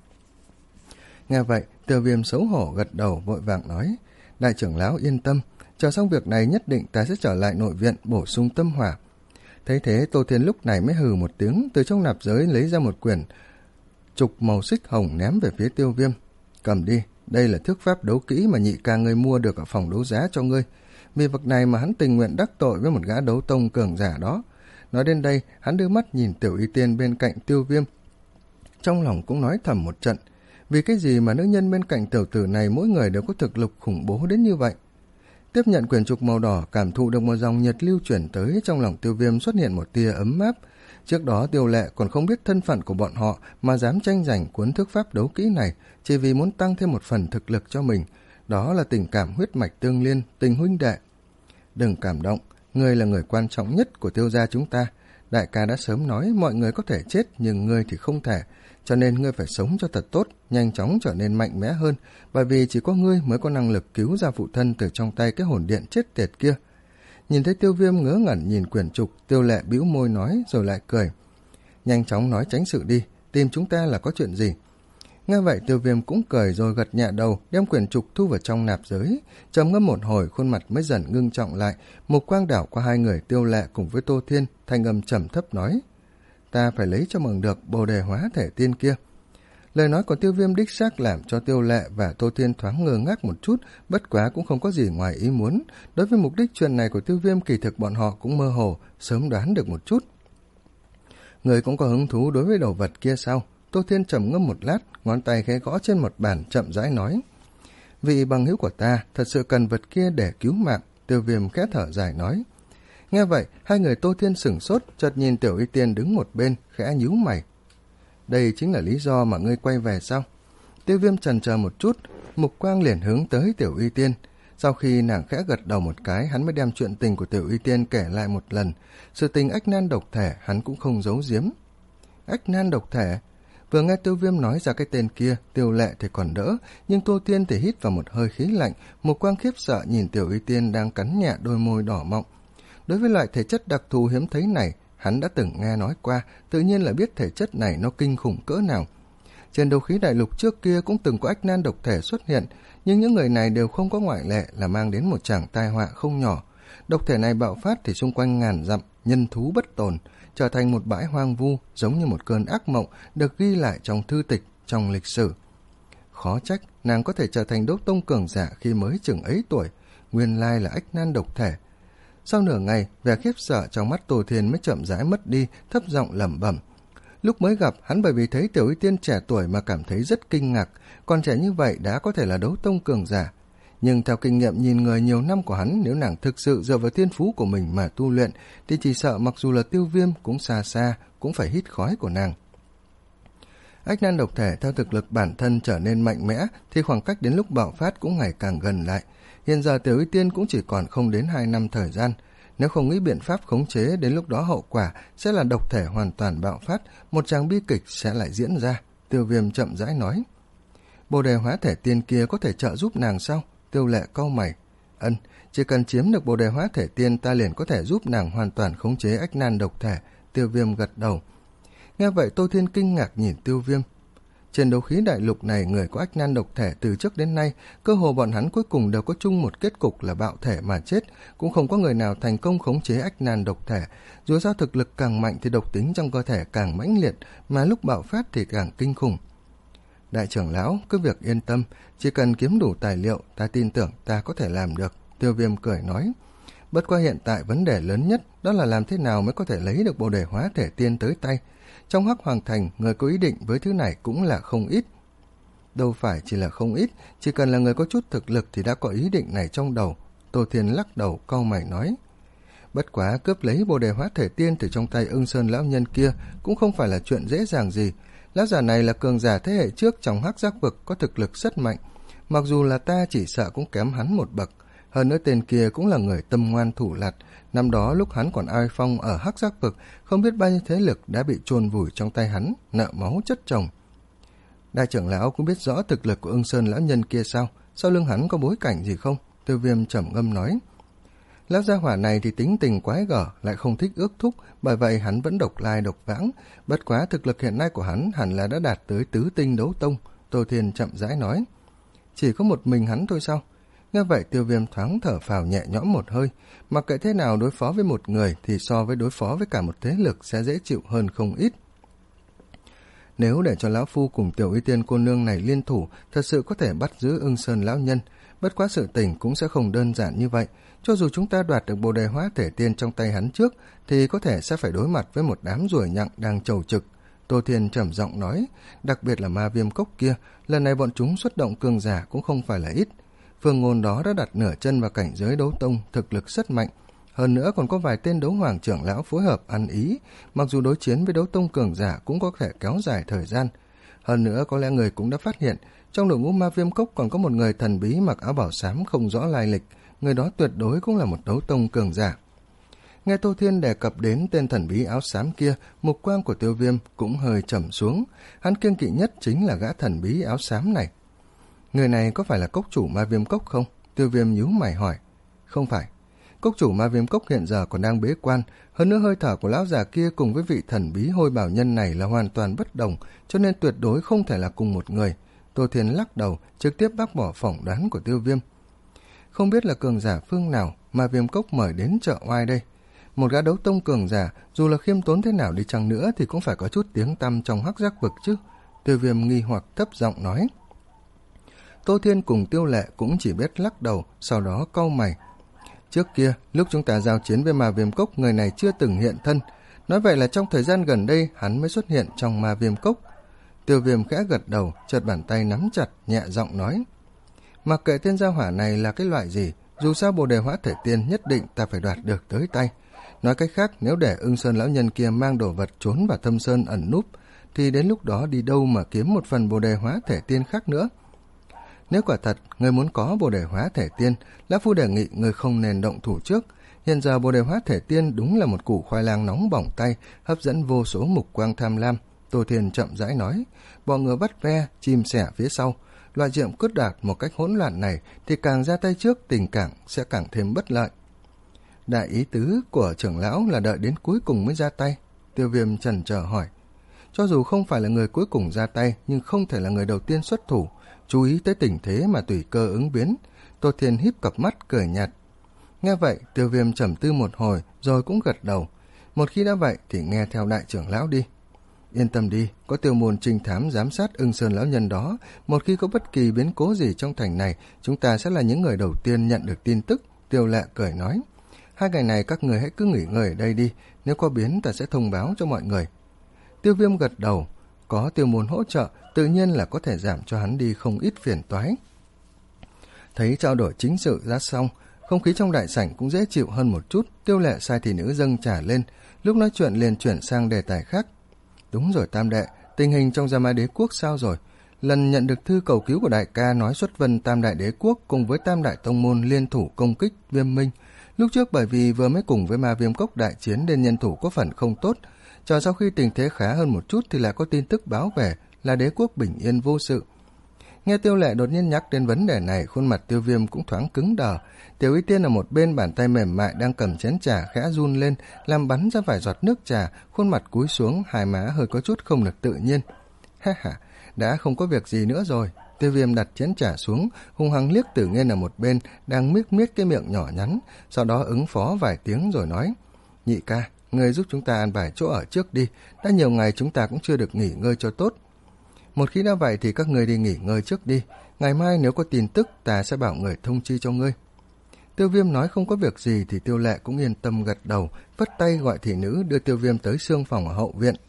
Nghe vậy, Tiêu Viêm xấu hổ gật đầu vội vàng nói. Đại trưởng lão yên tâm, chờ xong việc này nhất định ta sẽ trở lại nội viện bổ sung tâm hỏa. Thấy thế, Tô Thiên lúc này mới hừ một tiếng, từ trong nạp giới lấy ra một quyển trục màu xích hồng ném về phía Tiêu Viêm. Cầm đi, đây là thước pháp đấu kỹ mà nhị ca ngươi mua được ở phòng đấu giá cho ngươi. Vì vật này mà hắn tình nguyện đắc tội với một gã đấu tông cường giả đó. Nói đến đây, hắn đưa mắt nhìn Tiểu Y Tiên bên cạnh Tiêu Viêm. Trong lòng cũng nói thầm một trận. Vì cái gì mà nữ nhân bên cạnh tiểu tử này mỗi người đều có thực lực khủng bố đến như vậy? Tiếp nhận quyển trục màu đỏ, cảm thụ được một dòng nhiệt lưu chuyển tới, trong lòng Tiêu Viêm xuất hiện một tia ấm áp. Trước đó Tiêu Lệ còn không biết thân phận của bọn họ mà dám tranh giành cuốn thước pháp đấu kỹ này, chỉ vì muốn tăng thêm một phần thực lực cho mình. Đó là tình cảm huyết mạch tương liên, tình huynh đệ. Đừng cảm động, ngươi là người quan trọng nhất của Tiêu gia chúng ta. Đại ca đã sớm nói mọi người có thể chết nhưng ngươi thì không thể, cho nên ngươi phải sống cho thật tốt, nhanh chóng trở nên mạnh mẽ hơn, bởi vì chỉ có ngươi mới có năng lực cứu ra phụ thân từ trong tay cái hồn điện chết tiệt kia. Nhìn thấy Tiêu Viêm ngớ ngẩn nhìn quyển trục, Tiêu Lệ bĩu môi nói rồi lại cười. Nhanh chóng nói tránh sự đi, tìm chúng ta là có chuyện gì? Nghe vậy Tiêu Viêm cũng cười rồi gật nhẹ đầu, đem quyển trục thu vào trong nạp giới. Trầm ngâm một hồi, khuôn mặt mới dần ngưng trọng lại, mục quang đảo qua hai người Tiêu Lệ cùng với Tô Thiên, thanh âm trầm thấp nói. Ta phải lấy cho bằng được bồ đề hóa thể tiên kia. Lời nói của Tiêu Viêm đích xác làm cho Tiêu Lệ và Tô Thiên thoáng ngơ ngác một chút, bất quá cũng không có gì ngoài ý muốn. Đối với mục đích chuyện này của Tiêu Viêm, kỳ thực bọn họ cũng mơ hồ, sớm đoán được một chút. Người cũng có hứng thú đối với đồ vật kia sao? Tô Thiên trầm ngâm một lát, ngón tay khẽ gõ trên một bàn chậm rãi nói. Vị bằng hữu của ta thật sự cần vật kia để cứu mạng, Tiêu Viêm khẽ thở dài nói. Nghe vậy, hai người Tô Thiên sửng sốt, chợt nhìn Tiểu Y Tiên đứng một bên, khẽ nhíu mày. Đây chính là lý do mà ngươi quay về sao? Tiêu Viêm chần chờ một chút, mục quang liền hướng tới Tiểu Y Tiên. Sau khi nàng khẽ gật đầu một cái, hắn mới đem chuyện tình của Tiểu Y Tiên kể lại một lần. Sự tình ách nan độc thể hắn cũng không giấu giếm. Ách nan độc thể? Vừa nghe Tiêu Viêm nói ra cái tên kia, Tiêu Lệ thì còn đỡ, nhưng Tô Tiên thì hít vào một hơi khí lạnh, mục quang khiếp sợ nhìn Tiểu Y Tiên đang cắn nhẹ đôi môi đỏ mọng. Đối với loại thể chất đặc thù hiếm thấy này, hắn đã từng nghe nói qua, tự nhiên là biết thể chất này nó kinh khủng cỡ nào. Trên đấu khí đại lục trước kia cũng từng có ách nan độc thể xuất hiện, nhưng những người này đều không có ngoại lệ là mang đến một tràng tai họa không nhỏ. Độc thể này bạo phát thì xung quanh ngàn dặm, nhân thú bất tồn, trở thành một bãi hoang vu, giống như một cơn ác mộng được ghi lại trong thư tịch, trong lịch sử. Khó trách nàng có thể trở thành đấu tông cường giả khi mới chừng ấy tuổi, nguyên lai là ách nan độc thể. Sau nửa ngày, vẻ khiếp sợ trong mắt Tô Thiên mới chậm rãi mất đi, thấp giọng lẩm bẩm. Lúc mới gặp, hắn bởi vì thấy Tiểu Y Tiên trẻ tuổi mà cảm thấy rất kinh ngạc, còn trẻ như vậy đã có thể là đấu tông cường giả. Nhưng theo kinh nghiệm nhìn người nhiều năm của hắn, nếu nàng thực sự dựa vào thiên phú của mình mà tu luyện, thì chỉ sợ mặc dù là Tiêu Viêm cũng xa xa, cũng phải hít khói của nàng. Ách nan độc thể theo thực lực bản thân trở nên mạnh mẽ, thì khoảng cách đến lúc bạo phát cũng ngày càng gần lại. Hiện giờ Tiểu Y Tiên cũng chỉ còn không đến hai năm thời gian. Nếu không nghĩ biện pháp khống chế, đến lúc đó hậu quả sẽ là độc thể hoàn toàn bạo phát, một tràng bi kịch sẽ lại diễn ra. Tiêu Viêm chậm rãi nói. Bồ đề hóa thể tiên kia có thể trợ giúp nàng sao? Tiêu Lệ cau mày. Ân, chỉ cần chiếm được bồ đề hóa thể tiên, ta liền có thể giúp nàng hoàn toàn khống chế ách nan độc thể. Tiêu Viêm gật đầu. Nghe vậy Tô Thiên kinh ngạc nhìn Tiêu Viêm. Trên đấu khí đại lục này, người có ách nan độc thể từ trước đến nay, cơ hồ bọn hắn cuối cùng đều có chung một kết cục là bạo thể mà chết, cũng không có người nào thành công khống chế ách nan độc thể. Dù sao thực lực càng mạnh thì độc tính trong cơ thể càng mãnh liệt, mà lúc bạo phát thì càng kinh khủng. Đại trưởng lão, cứ việc yên tâm, chỉ cần kiếm đủ tài liệu, ta tin tưởng ta có thể làm được. Tiêu Viêm cười nói. Bất qua hiện tại vấn đề lớn nhất đó là làm thế nào mới có thể lấy được bồ đề hóa thể tiên tới tay. Trong Hắc Hoàng Thành, người có ý định với thứ này cũng là không ít. Đâu phải chỉ là không ít, chỉ cần là người có chút thực lực thì đã có ý định này trong đầu. Tô Thiên lắc đầu cau mày nói. Bất quá cướp lấy bồ đề hóa thể tiên từ trong tay Ưng Sơn lão nhân kia cũng không phải là chuyện dễ dàng gì. Lão giả này là cường giả thế hệ trước trong Hắc Giác Vực, có thực lực rất mạnh. Mặc dù là ta chỉ sợ cũng kém hắn một bậc. Hơn nữa tên kia cũng là người tâm ngoan thủ lạt. Năm đó lúc hắn còn oai phong ở Hắc Giác Vực, không biết bao nhiêu thế lực đã bị chôn vùi trong tay hắn, nợ máu chất chồng. Đại trưởng lão cũng biết rõ thực lực của Ưng Sơn lão nhân kia sao? Sau lưng hắn có bối cảnh gì không? Tiêu Viêm trầm ngâm nói. Lão gia hỏa này thì tính tình quái gở, lại không thích ước thúc, bởi vậy hắn vẫn độc lai độc vãng. Bất quá thực lực hiện nay của hắn hẳn là đã đạt tới tứ tinh đấu tông. Tô Thiên chậm rãi nói. Chỉ có một mình hắn thôi sao? Nghe vậy Tiêu Viêm thoáng thở phào nhẹ nhõm một hơi. Mặc kệ thế nào, đối phó với một người thì so với đối phó với cả một thế lực sẽ dễ chịu hơn không ít. Nếu để cho lão phu cùng Tiểu Y Tiên cô nương này liên thủ, thật sự có thể bắt giữ Ưng Sơn lão nhân. Bất quá sự tình cũng sẽ không đơn giản như vậy. Cho dù chúng ta đoạt được bồ đề hóa thể tiên trong tay hắn trước, thì có thể sẽ phải đối mặt với một đám ruồi nhặng đang chầu trực. Tô Thiên trầm giọng nói, đặc biệt là ma viêm cốc kia, lần này bọn chúng xuất động cường giả cũng không phải là ít. Phương ngôn đó đã đặt nửa chân vào cảnh giới đấu tông, thực lực rất mạnh. Hơn nữa còn có vài tên đấu hoàng trưởng lão phối hợp ăn ý, mặc dù đối chiến với đấu tông cường giả cũng có thể kéo dài thời gian. Hơn nữa có lẽ người cũng đã phát hiện, trong đội ngũ ma viêm cốc còn có một người thần bí mặc áo bảo xám không rõ lai lịch, người đó tuyệt đối cũng là một đấu tông cường giả. Nghe Tô Thiên đề cập đến tên thần bí áo xám kia, mục quang của Tiêu Viêm cũng hơi trầm xuống. Hắn kiêng kỵ nhất chính là gã thần bí áo xám này. Người này có phải là cốc chủ ma viêm cốc không? Tiêu Viêm nhíu mày hỏi. Không phải. Cốc chủ ma viêm cốc hiện giờ còn đang bế quan, hơn nữa hơi thở của lão già kia cùng với vị thần bí hôi bảo nhân này là hoàn toàn bất đồng, cho nên tuyệt đối không thể là cùng một người. Tô Thiên lắc đầu, trực tiếp bác bỏ phỏng đoán của Tiêu Viêm. Không biết là cường giả phương nào ma viêm cốc mời đến chợ oai đây. Một gã đấu tông cường giả, dù là khiêm tốn thế nào đi chăng nữa thì cũng phải có chút tiếng tăm trong Hắc Giác Vực chứ. Tiêu Viêm nghi hoặc thấp giọng nói. Tô Thiên cùng Tiêu Lệ cũng chỉ biết lắc đầu, sau đó cau mày. Trước kia, lúc chúng ta giao chiến với ma viêm cốc, người này chưa từng hiện thân. Nói vậy là trong thời gian gần đây, hắn mới xuất hiện trong ma viêm cốc. Tiêu Viêm khẽ gật đầu, chợt bàn tay nắm chặt, nhẹ giọng nói. Mặc kệ tên gia hỏa này là cái loại gì, dù sao bồ đề hóa thể tiên nhất định ta phải đoạt được tới tay. Nói cách khác, nếu để Ưng Sơn lão nhân kia mang đồ vật trốn vào thâm sơn ẩn núp, thì đến lúc đó đi đâu mà kiếm một phần bồ đề hóa thể tiên khác nữa. Nếu quả thật, người muốn có bồ đề hóa thể tiên, lão phu đề nghị người không nên động thủ trước. Hiện giờ bồ đề hóa thể tiên đúng là một củ khoai lang nóng bỏng tay, hấp dẫn vô số mục quang tham lam. Tô Thiên chậm rãi nói, bọ ngựa bắt ve, chim sẻ phía sau. Loại chuyện cướp đoạt một cách hỗn loạn này thì càng ra tay trước, tình cảm sẽ càng thêm bất lợi. Đại ý tứ của trưởng lão là đợi đến cuối cùng mới ra tay. Tiêu Viêm chần chờ hỏi. Cho dù không phải là người cuối cùng ra tay, nhưng không thể là người đầu tiên xuất thủ. Chú ý tới tình thế mà tùy cơ ứng biến. Tô Thiên híp cặp mắt cười nhạt. Nghe vậy, Tiêu Viêm trầm tư một hồi rồi cũng gật đầu. Một khi đã vậy thì nghe theo đại trưởng lão đi. Yên tâm đi, có tiêu môn trinh thám giám sát Ưng Sơn lão nhân đó. Một khi có bất kỳ biến cố gì trong thành này, chúng ta sẽ là những người đầu tiên nhận được tin tức. Tiêu Lệ cười nói. Hai ngày này các người hãy cứ nghỉ ngơi ở đây đi, nếu có biến ta sẽ thông báo cho mọi người. Tiêu Viêm gật đầu, có Tiêu Môn hỗ trợ, tự nhiên là có thể giảm cho hắn đi không ít phiền toái. Thấy trao đổi chính sự ra xong, không khí trong đại sảnh cũng dễ chịu hơn một chút. Tiêu Lệ sai thị nữ dâng trà lên, lúc nói chuyện liền chuyển sang đề tài khác. Đúng rồi Tam đệ, tình hình trong Gia Ma Đế Quốc sao rồi? Lần nhận được thư cầu cứu của đại ca nói xuất vân Tam đại đế quốc cùng với Tam đại tông môn liên thủ công kích Viêm Minh. Lúc trước bởi vì vừa mới cùng với Ma Viêm Cốc đại chiến nên nhân thủ có phần không tốt. Chờ sau khi tình thế khá hơn một chút thì lại có tin tức báo về là đế quốc bình yên vô sự. Nghe Tiêu Lệ đột nhiên nhắc đến vấn đề này, khuôn mặt Tiêu Viêm cũng thoáng cứng đờ. Tiểu Y Tiên ở một bên bàn tay mềm mại đang cầm chén trà khẽ run lên, làm bắn ra vài giọt nước trà, khuôn mặt cúi xuống, hai má hơi có chút không được tự nhiên. Ha ha, đã không có việc gì nữa rồi. Tiêu Viêm đặt chén trà xuống, hung hăng liếc Tử Nghiên ở một bên, đang miết miết cái miệng nhỏ nhắn, sau đó ứng phó vài tiếng rồi nói: Nhị ca, người giúp chúng ta ăn vài chỗ ở trước đi, đã nhiều ngày chúng ta cũng chưa được nghỉ ngơi cho tốt. Một khi đã vậy thì các người đi nghỉ ngơi trước đi, ngày mai nếu có tin tức ta sẽ bảo người thông chi cho ngươi. Tiêu Viêm nói không có việc gì thì Tiêu Lệ cũng yên tâm gật đầu, vất tay gọi thị nữ đưa Tiêu Viêm tới xương phòng ở hậu viện.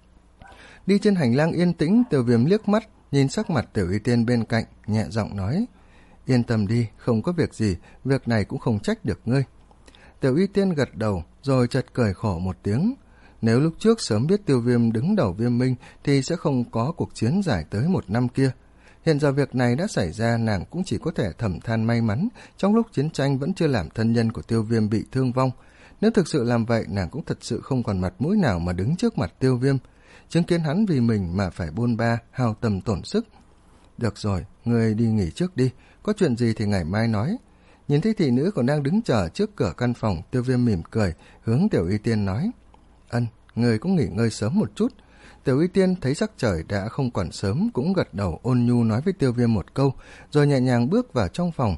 Đi trên hành lang yên tĩnh, Tiêu Viêm liếc mắt, nhìn sắc mặt Tiểu Y Tiên bên cạnh, nhẹ giọng nói: Yên tâm đi, không có việc gì, việc này cũng không trách được ngươi. Tiểu Y Tiên gật đầu, rồi chợt cười khổ một tiếng. Nếu lúc trước sớm biết Tiêu Viêm đứng đầu Viêm Minh thì sẽ không có cuộc chiến dài tới một năm kia. Hiện giờ việc này đã xảy ra, nàng cũng chỉ có thể thầm than may mắn trong lúc chiến tranh vẫn chưa làm thân nhân của Tiêu Viêm bị thương vong. Nếu thực sự làm vậy, nàng cũng thật sự không còn mặt mũi nào mà đứng trước mặt Tiêu Viêm, chứng kiến hắn vì mình mà phải bôn ba, hao tâm tổn sức. Được rồi, ngươi đi nghỉ trước đi, có chuyện gì thì ngày mai nói. Nhìn thấy thị nữ còn đang đứng chờ trước cửa căn phòng, Tiêu Viêm mỉm cười, hướng Tiểu Y Tiên nói: Ân, người cũng nghỉ ngơi sớm một chút. Tiểu Y Tiên thấy sắc trời đã không còn sớm, cũng gật đầu ôn nhu nói với Tiêu Viêm một câu, rồi nhẹ nhàng bước vào trong phòng.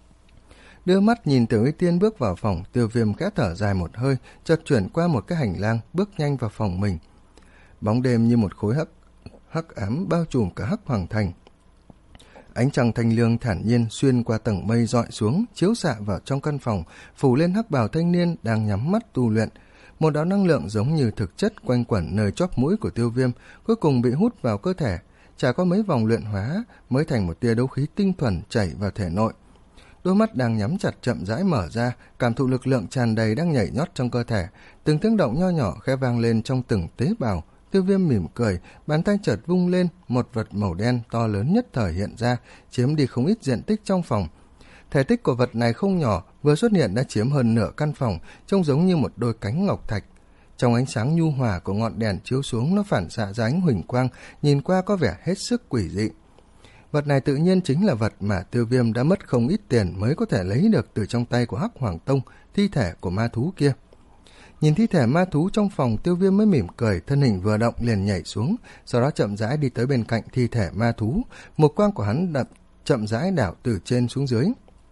Đưa mắt nhìn Tiểu Y Tiên bước vào phòng, Tiêu Viêm khẽ thở dài một hơi, chợt chuyển qua một cái hành lang, bước nhanh vào phòng mình. Bóng đêm như một khối hắc hắc ám bao trùm cả Hắc Hoàng Thành. Ánh trăng thanh lương thản nhiên xuyên qua tầng mây dọi xuống, chiếu xạ vào trong căn phòng, phủ lên hắc bào thanh niên đang nhắm mắt tu luyện. Một đạo năng lượng giống như thực chất quanh quẩn nơi chóp mũi của Tiêu Viêm, cuối cùng bị hút vào cơ thể, trải qua mấy vòng luyện hóa mới thành một tia đấu khí tinh thuần chảy vào thể nội. Đôi mắt đang nhắm chặt chậm rãi mở ra, cảm thụ lực lượng tràn đầy đang nhảy nhót trong cơ thể, từng tiếng động nho nhỏ khẽ vang lên trong từng tế bào. Tiêu Viêm mỉm cười, bàn tay chợt vung lên, một vật màu đen to lớn nhất thời hiện ra, chiếm đi không ít diện tích trong phòng. Thể tích của vật này không nhỏ, vừa xuất hiện đã chiếm hơn nửa căn phòng, trông giống như một đôi cánh ngọc thạch. Trong ánh sáng nhu hòa của ngọn đèn chiếu xuống, nó phản xạ ra ánh huỳnh quang, nhìn qua có vẻ hết sức quỷ dị. Vật này tự nhiên chính là vật mà Tiêu Viêm đã mất không ít tiền mới có thể lấy được từ trong tay của Hắc Hoàng Tông, thi thể của ma thú kia. Nhìn thi thể ma thú trong phòng, Tiêu Viêm mới mỉm cười, thân hình vừa động liền nhảy xuống, sau đó chậm rãi đi tới bên cạnh thi thể ma thú. Một quang của hắn đập chậm rãi đảo từ trên xuống dưới.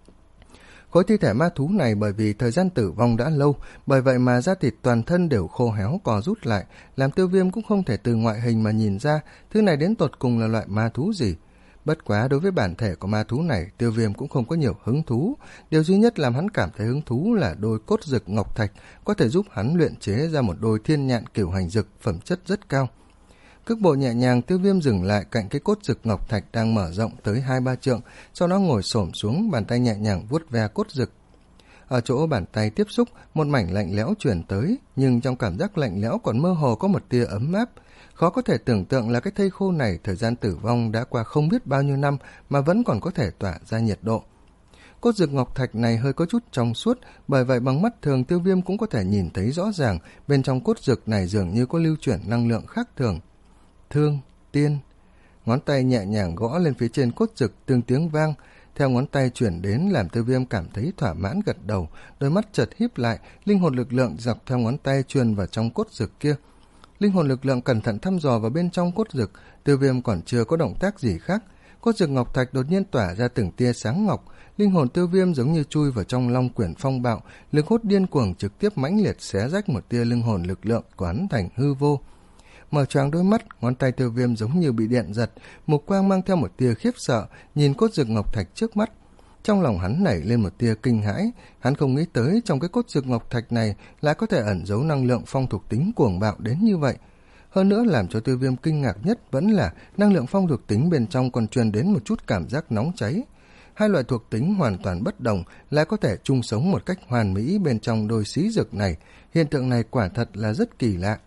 Khối thi thể ma thú này bởi vì thời gian tử vong đã lâu, bởi vậy mà da thịt toàn thân đều khô héo co rút lại, làm Tiêu Viêm cũng không thể từ ngoại hình mà nhìn ra thứ này đến tột cùng là loại ma thú gì. Bất quá đối với bản thể của ma thú này, Tiêu Viêm cũng không có nhiều hứng thú. Điều duy nhất làm hắn cảm thấy hứng thú là đôi cốt dực ngọc thạch, có thể giúp hắn luyện chế ra một đôi thiên nhạn cửu hành dực phẩm chất rất cao. Cước bộ nhẹ nhàng, Tiêu Viêm dừng lại cạnh cái cốt dực ngọc thạch đang mở rộng tới hai ba trượng, sau đó ngồi xổm xuống, bàn tay nhẹ nhàng vuốt ve cốt dực. Ở chỗ bàn tay tiếp xúc, một mảnh lạnh lẽo truyền tới, nhưng trong cảm giác lạnh lẽo còn mơ hồ có một tia ấm áp. Khó có thể tưởng tượng là cái thây khô này thời gian tử vong đã qua không biết bao nhiêu năm mà vẫn còn có thể tỏa ra nhiệt độ. Cốt dực ngọc thạch này hơi có chút trong suốt, bởi vậy bằng mắt thường Tiêu Viêm cũng có thể nhìn thấy rõ ràng bên trong cốt dực này dường như có lưu chuyển năng lượng khác thường. Thương, tiên. Ngón tay nhẹ nhàng gõ lên phía trên cốt dực, từng tiếng vang. Theo ngón tay chuyển đến làm Tiêu Viêm cảm thấy thỏa mãn gật đầu, đôi mắt chợt híp lại, linh hồn lực lượng dọc theo ngón tay truyền vào trong cốt dực kia. Linh hồn lực lượng cẩn thận thăm dò vào bên trong cốt dực, Tiêu Viêm còn chưa có động tác gì khác. Cốt dực ngọc thạch đột nhiên tỏa ra từng tia sáng ngọc, linh hồn Tiêu Viêm giống như chui vào trong long quyển phong bạo, lực hút điên cuồng trực tiếp mãnh liệt xé rách một tia linh hồn lực lượng quán thành hư vô. Mở choàng đôi mắt, ngón tay Tiêu Viêm giống như bị điện giật, mục quang mang theo một tia khiếp sợ, nhìn cốt dực ngọc thạch trước mắt. Trong lòng hắn nảy lên một tia kinh hãi, hắn không nghĩ tới trong cái cốt dược ngọc thạch này lại có thể ẩn giấu năng lượng phong thuộc tính cuồng bạo đến như vậy. Hơn nữa làm cho Tiêu Viêm kinh ngạc nhất vẫn là năng lượng phong thuộc tính bên trong còn truyền đến một chút cảm giác nóng cháy. Hai loại thuộc tính hoàn toàn bất đồng lại có thể chung sống một cách hoàn mỹ bên trong đôi xí dược này. Hiện tượng này quả thật là rất kỳ lạ.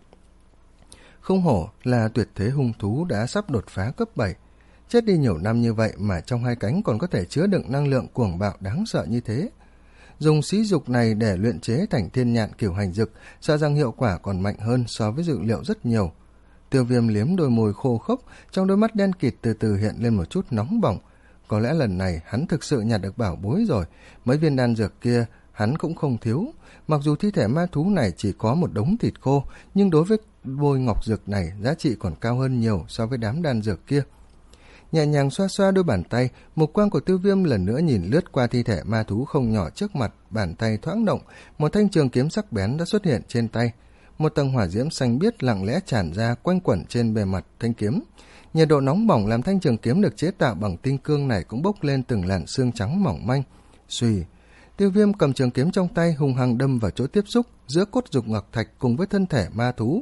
Không hổ là tuyệt thế hung thú đã sắp đột phá cấp bảy. Chết đi nhiều năm như vậy mà trong hai cánh còn có thể chứa đựng năng lượng cuồng bạo đáng sợ như thế. Dùng xí dục này để luyện chế thành thiên nhạn kiểu hành dực, sợ rằng hiệu quả còn mạnh hơn so với dược liệu rất nhiều. Tiêu Viêm liếm đôi môi khô khốc, trong đôi mắt đen kịt từ từ hiện lên một chút nóng bỏng. Có lẽ lần này hắn thực sự nhặt được bảo bối rồi, mấy viên đan dược kia hắn cũng không thiếu. Mặc dù thi thể ma thú này chỉ có một đống thịt khô, nhưng đối với bôi ngọc dược này giá trị còn cao hơn nhiều so với đám đan dược kia. Nhẹ nhàng xoa xoa đôi bàn tay, mục quang của Tiêu Viêm lần nữa nhìn lướt qua thi thể ma thú không nhỏ trước mặt, bàn tay thoáng động, một thanh trường kiếm sắc bén đã xuất hiện trên tay. Một tầng hỏa diễm xanh biếc lặng lẽ tràn ra quanh quẩn trên bề mặt thanh kiếm. Nhiệt độ nóng bỏng làm thanh trường kiếm được chế tạo bằng tinh cương này cũng bốc lên từng làn xương trắng mỏng manh. Xùy, Tiêu Viêm cầm trường kiếm trong tay hung hăng đâm vào chỗ tiếp xúc giữa cốt dục ngọc thạch cùng với thân thể ma thú.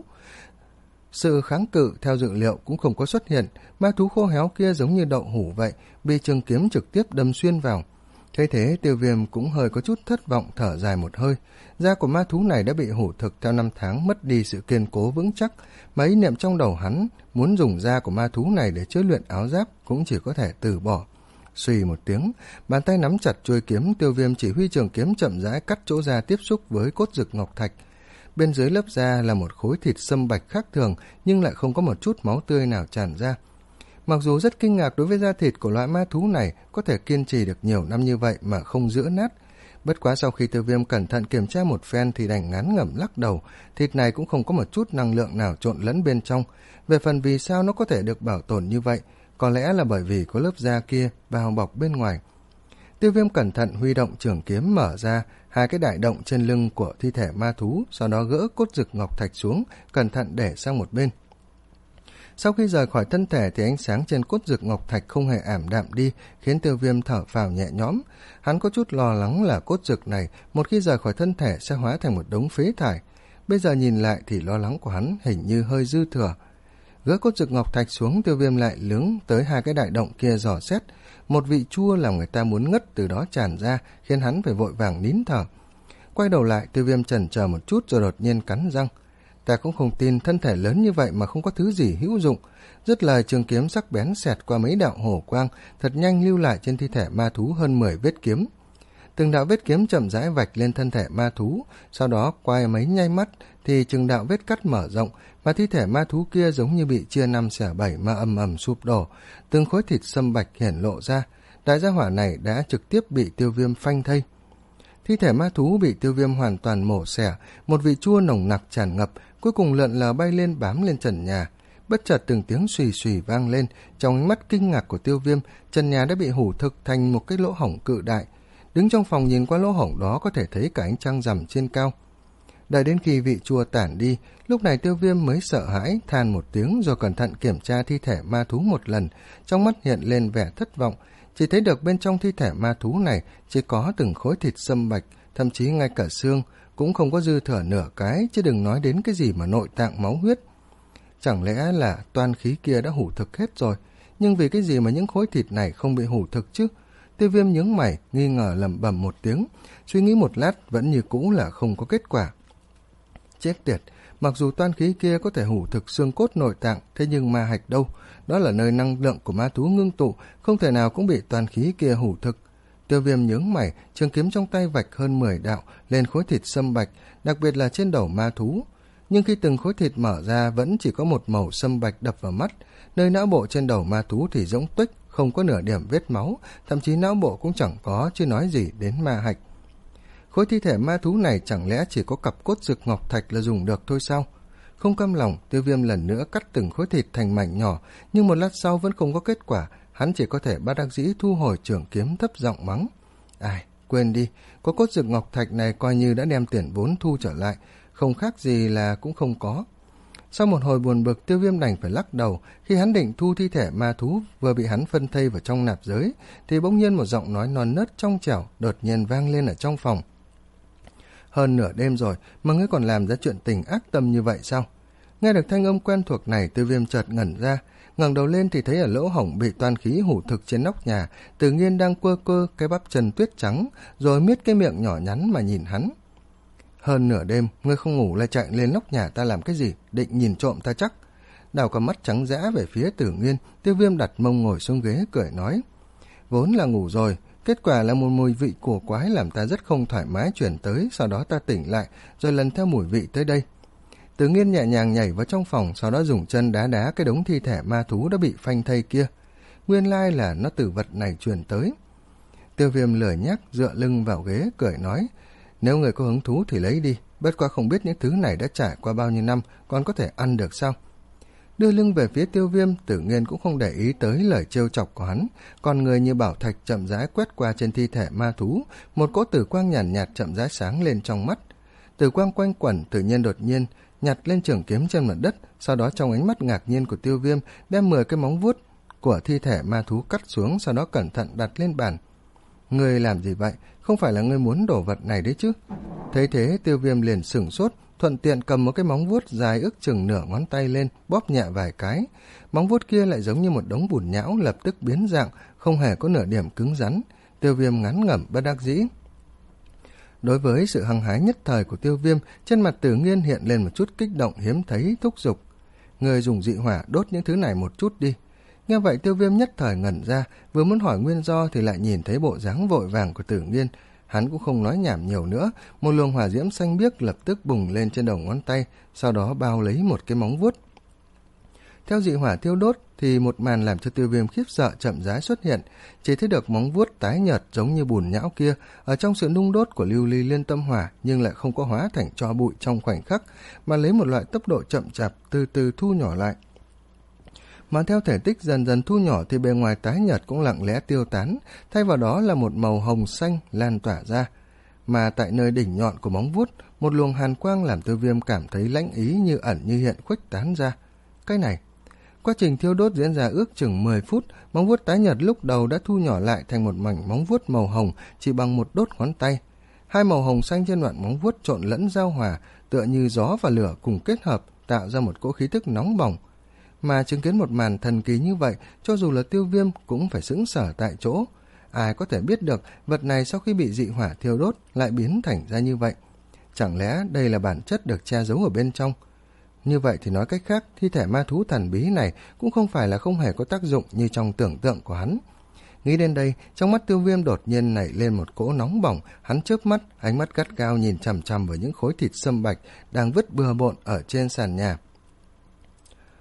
Sự kháng cự theo dự liệu cũng không có xuất hiện, ma thú khô héo kia giống như đậu hũ vậy, bị trường kiếm trực tiếp đâm xuyên vào. Thế thế Tiêu Viêm cũng hơi có chút thất vọng, thở dài một hơi. Da của ma thú này đã bị hủ thực theo năm tháng, mất đi sự kiên cố vững chắc, mà ý niệm trong đầu hắn muốn dùng da của ma thú này để chế luyện áo giáp cũng chỉ có thể từ bỏ. Xùy một tiếng, bàn tay nắm chặt chuôi kiếm, Tiêu Viêm chỉ huy trường kiếm chậm rãi cắt chỗ da tiếp xúc với cốt dực ngọc thạch. Bên dưới lớp da là một khối thịt sâm bạch khác thường, nhưng lại không có một chút máu tươi nào tràn ra. Mặc dù rất kinh ngạc đối với da thịt của loại ma thú này có thể kiên trì được nhiều năm như vậy mà không giữa nát. Bất quá sau khi Tiêu Viêm cẩn thận kiểm tra một phen thì đành ngán ngẩm lắc đầu, thịt này cũng không có một chút năng lượng nào trộn lẫn bên trong. Về phần vì sao nó có thể được bảo tồn như vậy, có lẽ là bởi vì có lớp da kia bao bọc bên ngoài. Tiêu Viêm cẩn thận huy động trường kiếm mở ra hai cái đại động trên lưng của thi thể ma thú, sau đó gỡ cốt dực ngọc thạch xuống, cẩn thận để sang một bên. Sau khi rời khỏi thân thể thì ánh sáng trên cốt dực ngọc thạch không hề ảm đạm đi, khiến Tiêu Viêm thở phào nhẹ nhõm. Hắn có chút lo lắng là cốt dực này một khi rời khỏi thân thể sẽ hóa thành một đống phế thải. Bây giờ nhìn lại thì lo lắng của hắn hình như hơi dư thừa. Gỡ cốt dực ngọc thạch xuống, Tiêu Viêm lại lướng tới hai cái đại động kia dò xét. Một vị chua làm người ta muốn ngất từ đó tràn ra, khiến hắn phải vội vàng nín thở. Quay đầu lại, Tiêu Viêm chần chờ một chút rồi đột nhiên cắn răng. Ta cũng không tin thân thể lớn như vậy mà không có thứ gì hữu dụng. Dứt lời, trường kiếm sắc bén xẹt qua mấy đạo hổ quang, thật nhanh lưu lại trên thi thể ma thú hơn mười vết kiếm. Từng đạo vết kiếm chậm rãi vạch lên thân thể ma thú, sau đó quay mấy nháy mắt thì từng đạo vết cắt mở rộng, và thi thể ma thú kia giống như bị chia năm xẻ bảy mà ầm ầm sụp đổ, từng khối thịt sâm bạch hiển lộ ra. Đại gia hỏa này đã trực tiếp bị Tiêu Viêm phanh thây. Thi thể ma thú bị Tiêu Viêm hoàn toàn mổ xẻ, một vị chua nồng nặc tràn ngập, cuối cùng lượn lờ bay lên bám lên trần nhà. Bất chợt từng tiếng xùy xùy vang lên, trong ánh mắt kinh ngạc của Tiêu Viêm, trần nhà đã bị hủ thực thành một cái lỗ hổng cự đại. Đứng trong phòng nhìn qua lỗ hổng đó có thể thấy cả ánh trăng rằm trên cao. Đợi đến khi vị chua tản đi, lúc này Tiêu Viêm mới sợ hãi, than một tiếng rồi cẩn thận kiểm tra thi thể ma thú một lần, trong mắt hiện lên vẻ thất vọng. Chỉ thấy được bên trong thi thể ma thú này chỉ có từng khối thịt sâm bạch, thậm chí ngay cả xương cũng không có dư thừa nửa cái, chứ đừng nói đến cái gì mà nội tạng máu huyết. Chẳng lẽ là toan khí kia đã hủ thực hết rồi? Nhưng vì cái gì mà những khối thịt này không bị hủ thực chứ? Tiêu Viêm nhướng mày, nghi ngờ lẩm bẩm một tiếng, suy nghĩ một lát vẫn như cũ là không có kết quả. Chết tiệt, mặc dù toan khí kia có thể hủ thực xương cốt nội tạng, thế nhưng ma hạch đâu? Đó là nơi năng lượng của ma thú ngưng tụ, không thể nào cũng bị toan khí kia hủ thực. Tiêu Viêm nhướng mày, trường kiếm trong tay vạch hơn mười đạo lên khối thịt sâm bạch, đặc biệt là trên đầu ma thú. Nhưng khi từng khối thịt mở ra vẫn chỉ có một màu sâm bạch đập vào mắt, nơi não bộ trên đầu ma thú thì rỗng tuếch, không có nửa điểm vết máu, thậm chí não bộ cũng chẳng có, chứ nói gì đến ma hạch. Khối thi thể ma thú này chẳng lẽ chỉ có cặp cốt dực ngọc thạch là dùng được thôi sao? Không cam lòng, Tiêu Viêm lần nữa cắt từng khối thịt thành mảnh nhỏ, nhưng một lát sau vẫn không có kết quả, hắn chỉ có thể bất đắc dĩ thu hồi trường kiếm, thấp giọng mắng. Ai, quên đi, có cốt dực ngọc thạch này coi như đã đem tiền vốn thu trở lại, không khác gì là cũng không có. Sau một hồi buồn bực, Tiêu Viêm đành phải lắc đầu. Khi hắn định thu thi thể ma thú vừa bị hắn phân thây vào trong nạp giới, thì bỗng nhiên một giọng nói non nớt trong trẻo đột nhiên vang lên ở trong phòng. Hơn nửa đêm rồi mà ngươi còn làm ra chuyện tình ác tâm như vậy sao? Nghe được thanh âm quen thuộc này, Tiêu Viêm chợt ngẩn ra, ngẩng đầu lên thì thấy ở lỗ hổng bị toan khí hủ thực trên nóc nhà, Tử Nghiên đang quơ quơ cái bắp chân tuyết trắng, rồi miết cái miệng nhỏ nhắn mà nhìn hắn. Hơn nửa đêm, ngươi không ngủ lại chạy lên nóc nhà ta làm cái gì, định nhìn trộm ta chắc? Đào con mắt trắng dã về phía Tử Nghiên, Tiêu Viêm đặt mông ngồi xuống ghế cười nói. Vốn là ngủ rồi, kết quả là một mùi vị cổ quái làm ta rất không thoải mái chuyển tới, sau đó ta tỉnh lại, rồi lần theo mùi vị tới đây. Tử Nghiên nhẹ nhàng nhảy vào trong phòng, sau đó dùng chân đá đá cái đống thi thể ma thú đã bị phanh thây kia. Nguyên lai là nó từ vật này truyền tới. Tiêu Viêm lười nhác dựa lưng vào ghế cười nói, nếu người có hứng thú thì lấy đi, bất quá không biết những thứ này đã trải qua bao nhiêu năm còn có thể ăn được sao? Đưa lưng về phía Tiêu Viêm, Tử Nghiên cũng không để ý tới lời trêu chọc của hắn, còn người như bảo thạch chậm rãi quét qua trên thi thể ma thú, một cỗ tử quang nhàn nhạt, nhạt chậm rãi sáng lên trong mắt. Tử quang quanh quẩn, tự nhiên đột nhiên nhặt lên trường kiếm trên mặt đất, sau đó trong ánh mắt ngạc nhiên của Tiêu Viêm đem mười cái móng vuốt của thi thể ma thú cắt xuống, sau đó cẩn thận đặt lên bàn. Ngươi làm gì vậy? Không phải là ngươi muốn đổ vật này đấy chứ? Thấy thế, Tiêu Viêm liền sửng sốt, thuận tiện cầm một cái móng vuốt dài ước chừng nửa ngón tay lên, bóp nhẹ vài cái. Móng vuốt kia lại giống như một đống bùn nhão lập tức biến dạng, không hề có nửa điểm cứng rắn. Tiêu Viêm ngắn ngẩm bất đắc dĩ. Đối với sự hăng hái nhất thời của Tiêu Viêm, trên mặt Tử Nghiên hiện lên một chút kích động hiếm thấy, thúc giục. Người dùng dị hỏa đốt những thứ này một chút đi. Nghe vậy Tiêu Viêm nhất thời ngẩn ra, vừa muốn hỏi nguyên do thì lại nhìn thấy bộ dáng vội vàng của Tử Nghiên. Hắn cũng không nói nhảm nhiều nữa, một luồng hỏa diễm xanh biếc lập tức bùng lên trên đầu ngón tay, sau đó bao lấy một cái móng vuốt. Theo dị hỏa thiêu đốt thì một màn làm cho Tiêu Viêm khiếp sợ chậm rãi xuất hiện, chỉ thấy được móng vuốt tái nhợt giống như bùn nhão kia ở trong sự nung đốt của lưu ly liên tâm hỏa, nhưng lại không có hóa thành tro bụi trong khoảnh khắc, mà lấy một loại tốc độ chậm chạp từ từ thu nhỏ lại. Mà theo thể tích dần dần thu nhỏ thì bề ngoài tái nhợt cũng lặng lẽ tiêu tán, thay vào đó là một màu hồng xanh lan tỏa ra. Mà tại nơi đỉnh nhọn của móng vuốt, một luồng hàn quang làm Tiêu Viêm cảm thấy lãnh ý như ẩn như hiện khuếch tán ra. Cái này, quá trình thiêu đốt diễn ra ước chừng mười phút, móng vuốt tái nhợt lúc đầu đã thu nhỏ lại thành một mảnh móng vuốt màu hồng chỉ bằng một đốt ngón tay. Hai màu hồng xanh trên đoạn móng vuốt trộn lẫn giao hòa, tựa như gió và lửa cùng kết hợp, tạo ra một cỗ khí tức nóng bỏng. Mà chứng kiến một màn thần kỳ như vậy, cho dù là Tiêu Viêm cũng phải sững sờ tại chỗ. Ai có thể biết được vật này sau khi bị dị hỏa thiêu đốt lại biến thành ra như vậy? Chẳng lẽ đây là bản chất được che giấu ở bên trong? Như vậy thì nói cách khác, thi thể ma thú thần bí này cũng không phải là không hề có tác dụng như trong tưởng tượng của hắn. Nghĩ đến đây, trong mắt Tiêu Viêm đột nhiên nảy lên một cỗ nóng bỏng, hắn chớp mắt, ánh mắt gắt gao nhìn chằm chằm vào những khối thịt sâm bạch đang vứt bừa bộn ở trên sàn nhà.